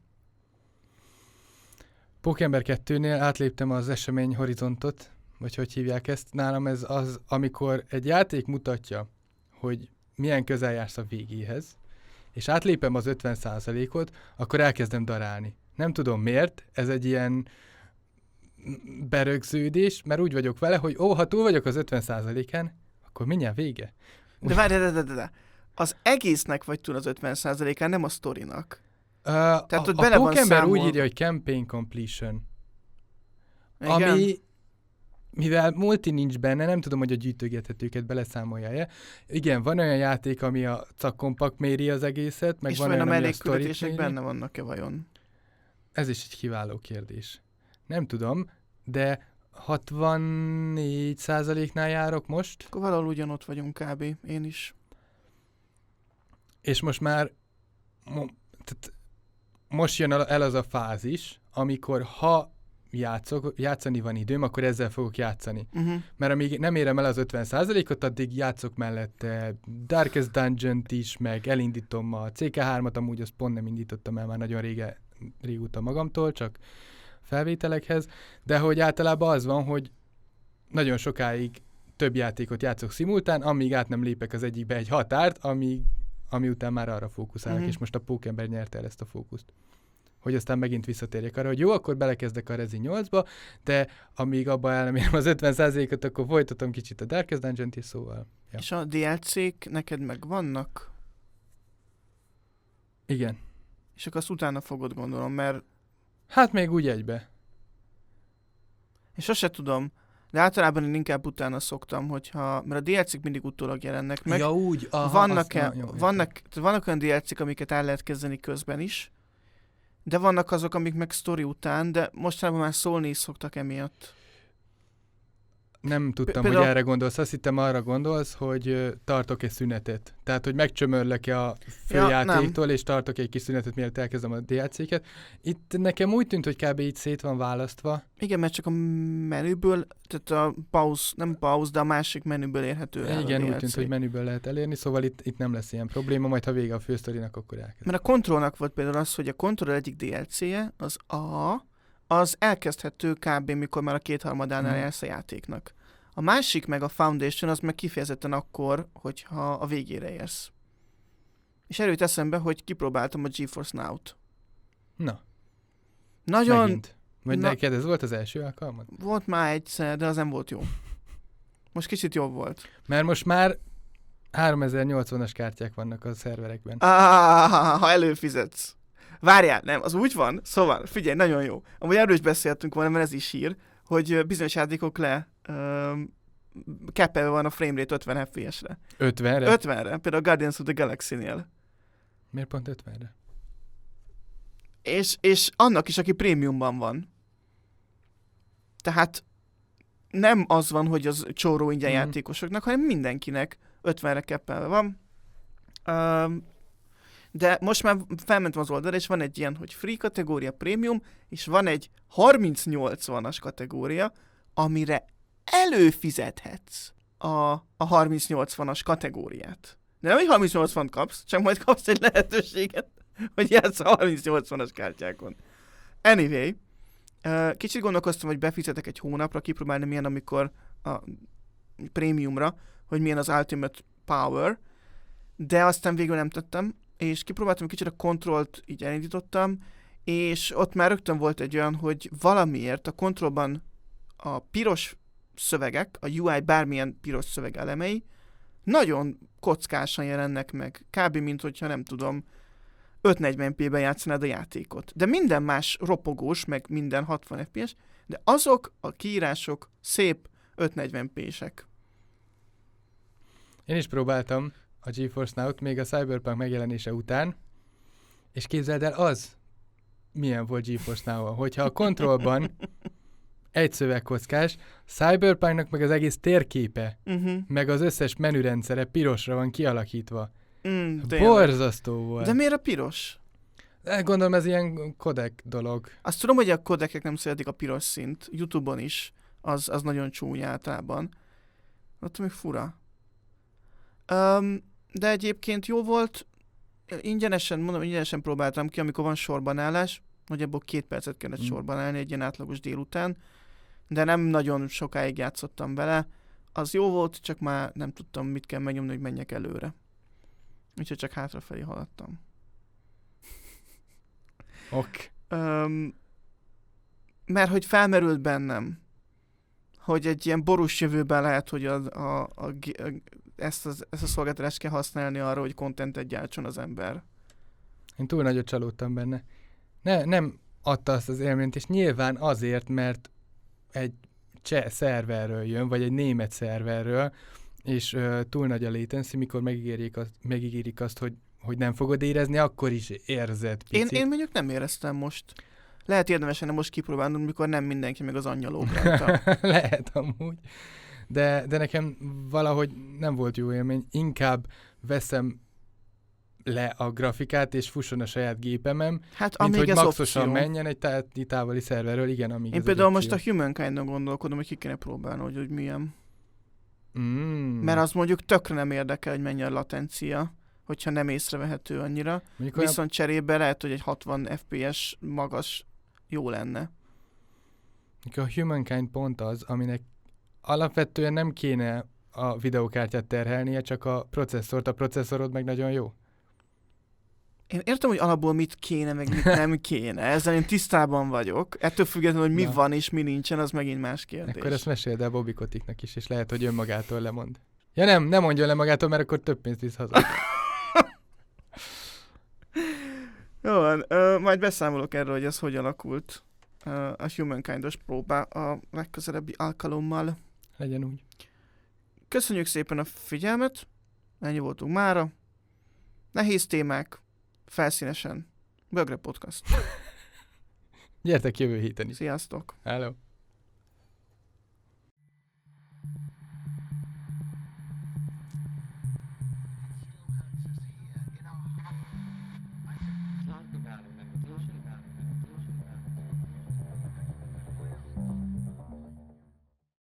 Pókember kettőnél átléptem az esemény horizontot, vagy hogy hívják ezt. Nálam ez az, amikor egy játék mutatja, hogy milyen közel jársz a végéhez, és átlépem az ötven százalékot, akkor elkezdem darálni. Nem tudom miért, ez egy ilyen berögződés, mert úgy vagyok vele, hogy ó, ha túl vagyok az ötven százalékán, akkor mindjárt vége. De várj, de, de, de, de. Az egésznek vagy túl az ötven százalékán, nem a sztorinak. Uh, Tehát, a, hogy a bele van Pókember számol... úgy írja, hogy campaign completion. Igen. Ami mivel multi nincs benne, nem tudom, hogy a gyűjtögethetőket beleszámolja-e. Igen, van olyan játék, ami a cakkompak méri az egészet, meg és van olyan, olyan, a ami a sztorit mellékküldetések méri. benne vannak-e vajon? Ez is egy kiváló kérdés. Nem tudom, de hatvannégy százaléknál járok most. Akkor valahol ugyanott vagyunk kb. Én is. És most már mo- tehát most jön el az a fázis, amikor ha játszok, játszani van időm, akkor ezzel fogok játszani. Uh-huh. Mert amíg nem érem el az ötven százalékot, addig játszok mellette Darkest Dungeon-t is, meg elindítom a cé ká hármat, amúgy azt pont nem indítottam el már nagyon rége, régóta magamtól, csak felvételekhez, de hogy általában az van, hogy nagyon sokáig több játékot játszok szimultán, amíg át nem lépek az egyikbe egy határt, amíg, ami után már arra fókuszálok, Uh-huh. és most a Pókember nyerte el ezt a fókuszt. Hogy aztán megint visszatérjek arra, hogy jó, akkor belekezdek a Rezi nyolcba, de amíg abba el nem érem az ötven százalékot, akkor folytatom kicsit a Darkest Dungeon-t is, szóval. Ja. És a dé el cé-k neked meg vannak? Igen. És akkor azt utána fogod, gondolom, mert... Hát még úgy egybe. És azt se tudom, de általában én inkább utána szoktam, hogyha... Mert a dé el cé-k mindig utólag jelennek meg. Ja, úgy. Aha, vannak-e, azt, na, jó, vannak, vannak olyan dé el cé-k, amiket el lehet kezdeni közben is, de vannak azok, amik meg sztori után, de mostanában már szólni is szoktak emiatt. Nem tudtam, Például- hogy erre gondolsz. Azt hittem, arra gondolsz, hogy ö, tartok egy szünetet. Tehát, hogy megcsömörlek a főjátéktól, és tartok egy kis szünetet, mielőtt elkezdem a dé el cé-ket. Itt nekem úgy tűnt, hogy kb. Így szét van választva. Igen, mert csak a menüből, tehát a pauz, nem pauz, de a másik menüből érhető el a Igen, úgy dé el cé. tűnt, hogy menüből lehet elérni, szóval itt, itt nem lesz ilyen probléma, majd ha vége a fősztorinak, akkor elkezd. Mert a kontrollnak volt például az, hogy a kontroll egyik dé el cé-je, az A, az elkezdhető kb. Mikor már a kétharmadánál Mhm. jársz a játéknak. A másik meg a Foundation, az meg kifejezetten akkor, hogyha a végére érsz. És erőt eszembe, hogy kipróbáltam a GeForce Now-t. Na, Nagyon megint. Vagy Na- neked ez volt az első alkalmad? volt már egyszer, de az nem volt jó. Most kicsit jobb volt. Mert most már háromezer-nyolcvanas kártyák vannak a szerverekben. Ah, ha előfizetsz. Várjál, nem, az úgy van, szóval, figyelj, nagyon jó. Amúgy erről is beszéltünk volna, mert ez is hír, hogy ö, bizonyos játékok le um, keppelve van a framerate ötven ef pé es-re. ötvenre? ötvenre, például a Guardians of the Galaxy-nél. Miért pont ötvenre? És, és annak is, aki prémiumban van. Tehát nem az van, hogy az csóró ingyen Mhm. játékosoknak, hanem mindenkinek ötvenre keppelve van. Um, de most már felmentem az oldalra, és van egy ilyen, hogy free kategória, premium, és van egy harminc nyolcvanas kategória, amire előfizethetsz a, a harminc nyolcvanas kategóriát. De nem egy harminc nyolcvan kapsz, csak majd kapsz egy lehetőséget, hogy játsz a harminc nyolcvanas kártyákon. Anyway, uh, kicsit gondolkoztam, hogy befizetek egy hónapra, kipróbálni milyen, amikor a prémiumra, hogy milyen az Ultimate Power, de aztán végül nem tettem, és kipróbáltam kicsit a kontrollt, így elindítottam, és ott már rögtön volt egy olyan, hogy valamiért a kontrollban a piros szövegek, a u i bármilyen piros szöveg elemei nagyon kockásan jelennek meg. Kb. Mint hogyha nem tudom, ötszáznegyven pé-ben játszanád a játékot. De minden más ropogós, meg minden hatvan ef pé es, de azok a kiírások szép ötszáznegyven pé-sek. Én is próbáltam a GeForce Now-t még a Cyberpunk megjelenése után, és képzeld el, az milyen volt GeForce Now-val, hogyha a kontrollban egy szövegkockás, Cyberpunknak meg az egész térképe, Uh-huh. meg az összes menürendszere pirosra van kialakítva. Mm, Borzasztó volt. de miért a piros? De gondolom ez ilyen kodek dolog. Azt tudom, hogy a kodekek nem szeretik a piros szint. YouTube-on is. Az, az nagyon csúnya általában. Ott még fura. Um, de egyébként jó volt. Ingyenesen, mondom, ingyenesen próbáltam ki, amikor van sorban állás. Nagyjából két percet kellett Mm. sorban állni egy ilyen átlagos délután. De nem nagyon sokáig játszottam vele. Az jó volt, csak már nem tudtam, mit kell megnyomni, hogy menjek előre. Úgyhogy csak hátrafelé haladtam. Ok. Um, mert hogy felmerült bennem, hogy egy ilyen borús jövőben lehet, hogy a, a, a, a, ezt, az, ezt a szolgáltatást kell használni arra, hogy contentet gyártson az ember. Én túl nagyot csalódtam benne. Ne, nem adta azt az élményt, és nyilván azért, mert egy cseh szerverről jön, vagy egy német szerverről, és uh, túl nagy a latency, mikor megígérik azt, megígérik azt hogy, hogy nem fogod érezni, akkor is érzed picit. Én, én mondjuk nem éreztem most. Lehet érdemes lenne most kipróbálnod, mikor nem mindenki meg az anyja lóg rajta. Lehet amúgy. De, de nekem valahogy nem volt jó élmény. Inkább veszem le a grafikát, és fusson a saját gépemem, Hát mint amíg hogy ez maxosan opció. menjen egy tá- távoli szerverről, igen, amíg Én ez például egy most a opció. Humankind-on gondolkodom, hogy ki kéne próbálni, hogy, hogy milyen. Mm. Mert az mondjuk tökre nem érdekel, hogy mennyi a latencia, hogyha nem észrevehető annyira. Mondjuk olyan... Viszont cserébe lehet, hogy egy hatvan ef pé es magas jó lenne. A Humankind pont az, aminek alapvetően nem kéne a videókártyát terhelnie, csak a processzort, a processzorod meg nagyon jó. Én értem, hogy alapból mit kéne, meg mit nem kéne. Ezzel én tisztában vagyok. Ettől függetlenül, hogy mi Na. van és mi nincsen, az megint más kérdés. Akkor ezt meséld el Bobby Koticknak is, és lehet, hogy önmagától lemond. Ja nem, nem mondjon le magától, mert akkor több pénzt visz haza. Jó van, ö, majd beszámolok erről, hogy ez hogy alakult ö, a Humankind-os próbá a legközelebbi alkalommal. Legyen úgy. Köszönjük szépen a figyelmet, ennyi voltunk mára. Nehéz témák, felszínesen. Bögre Podcast. Gyertek jövő héten is. Sziasztok! Hello.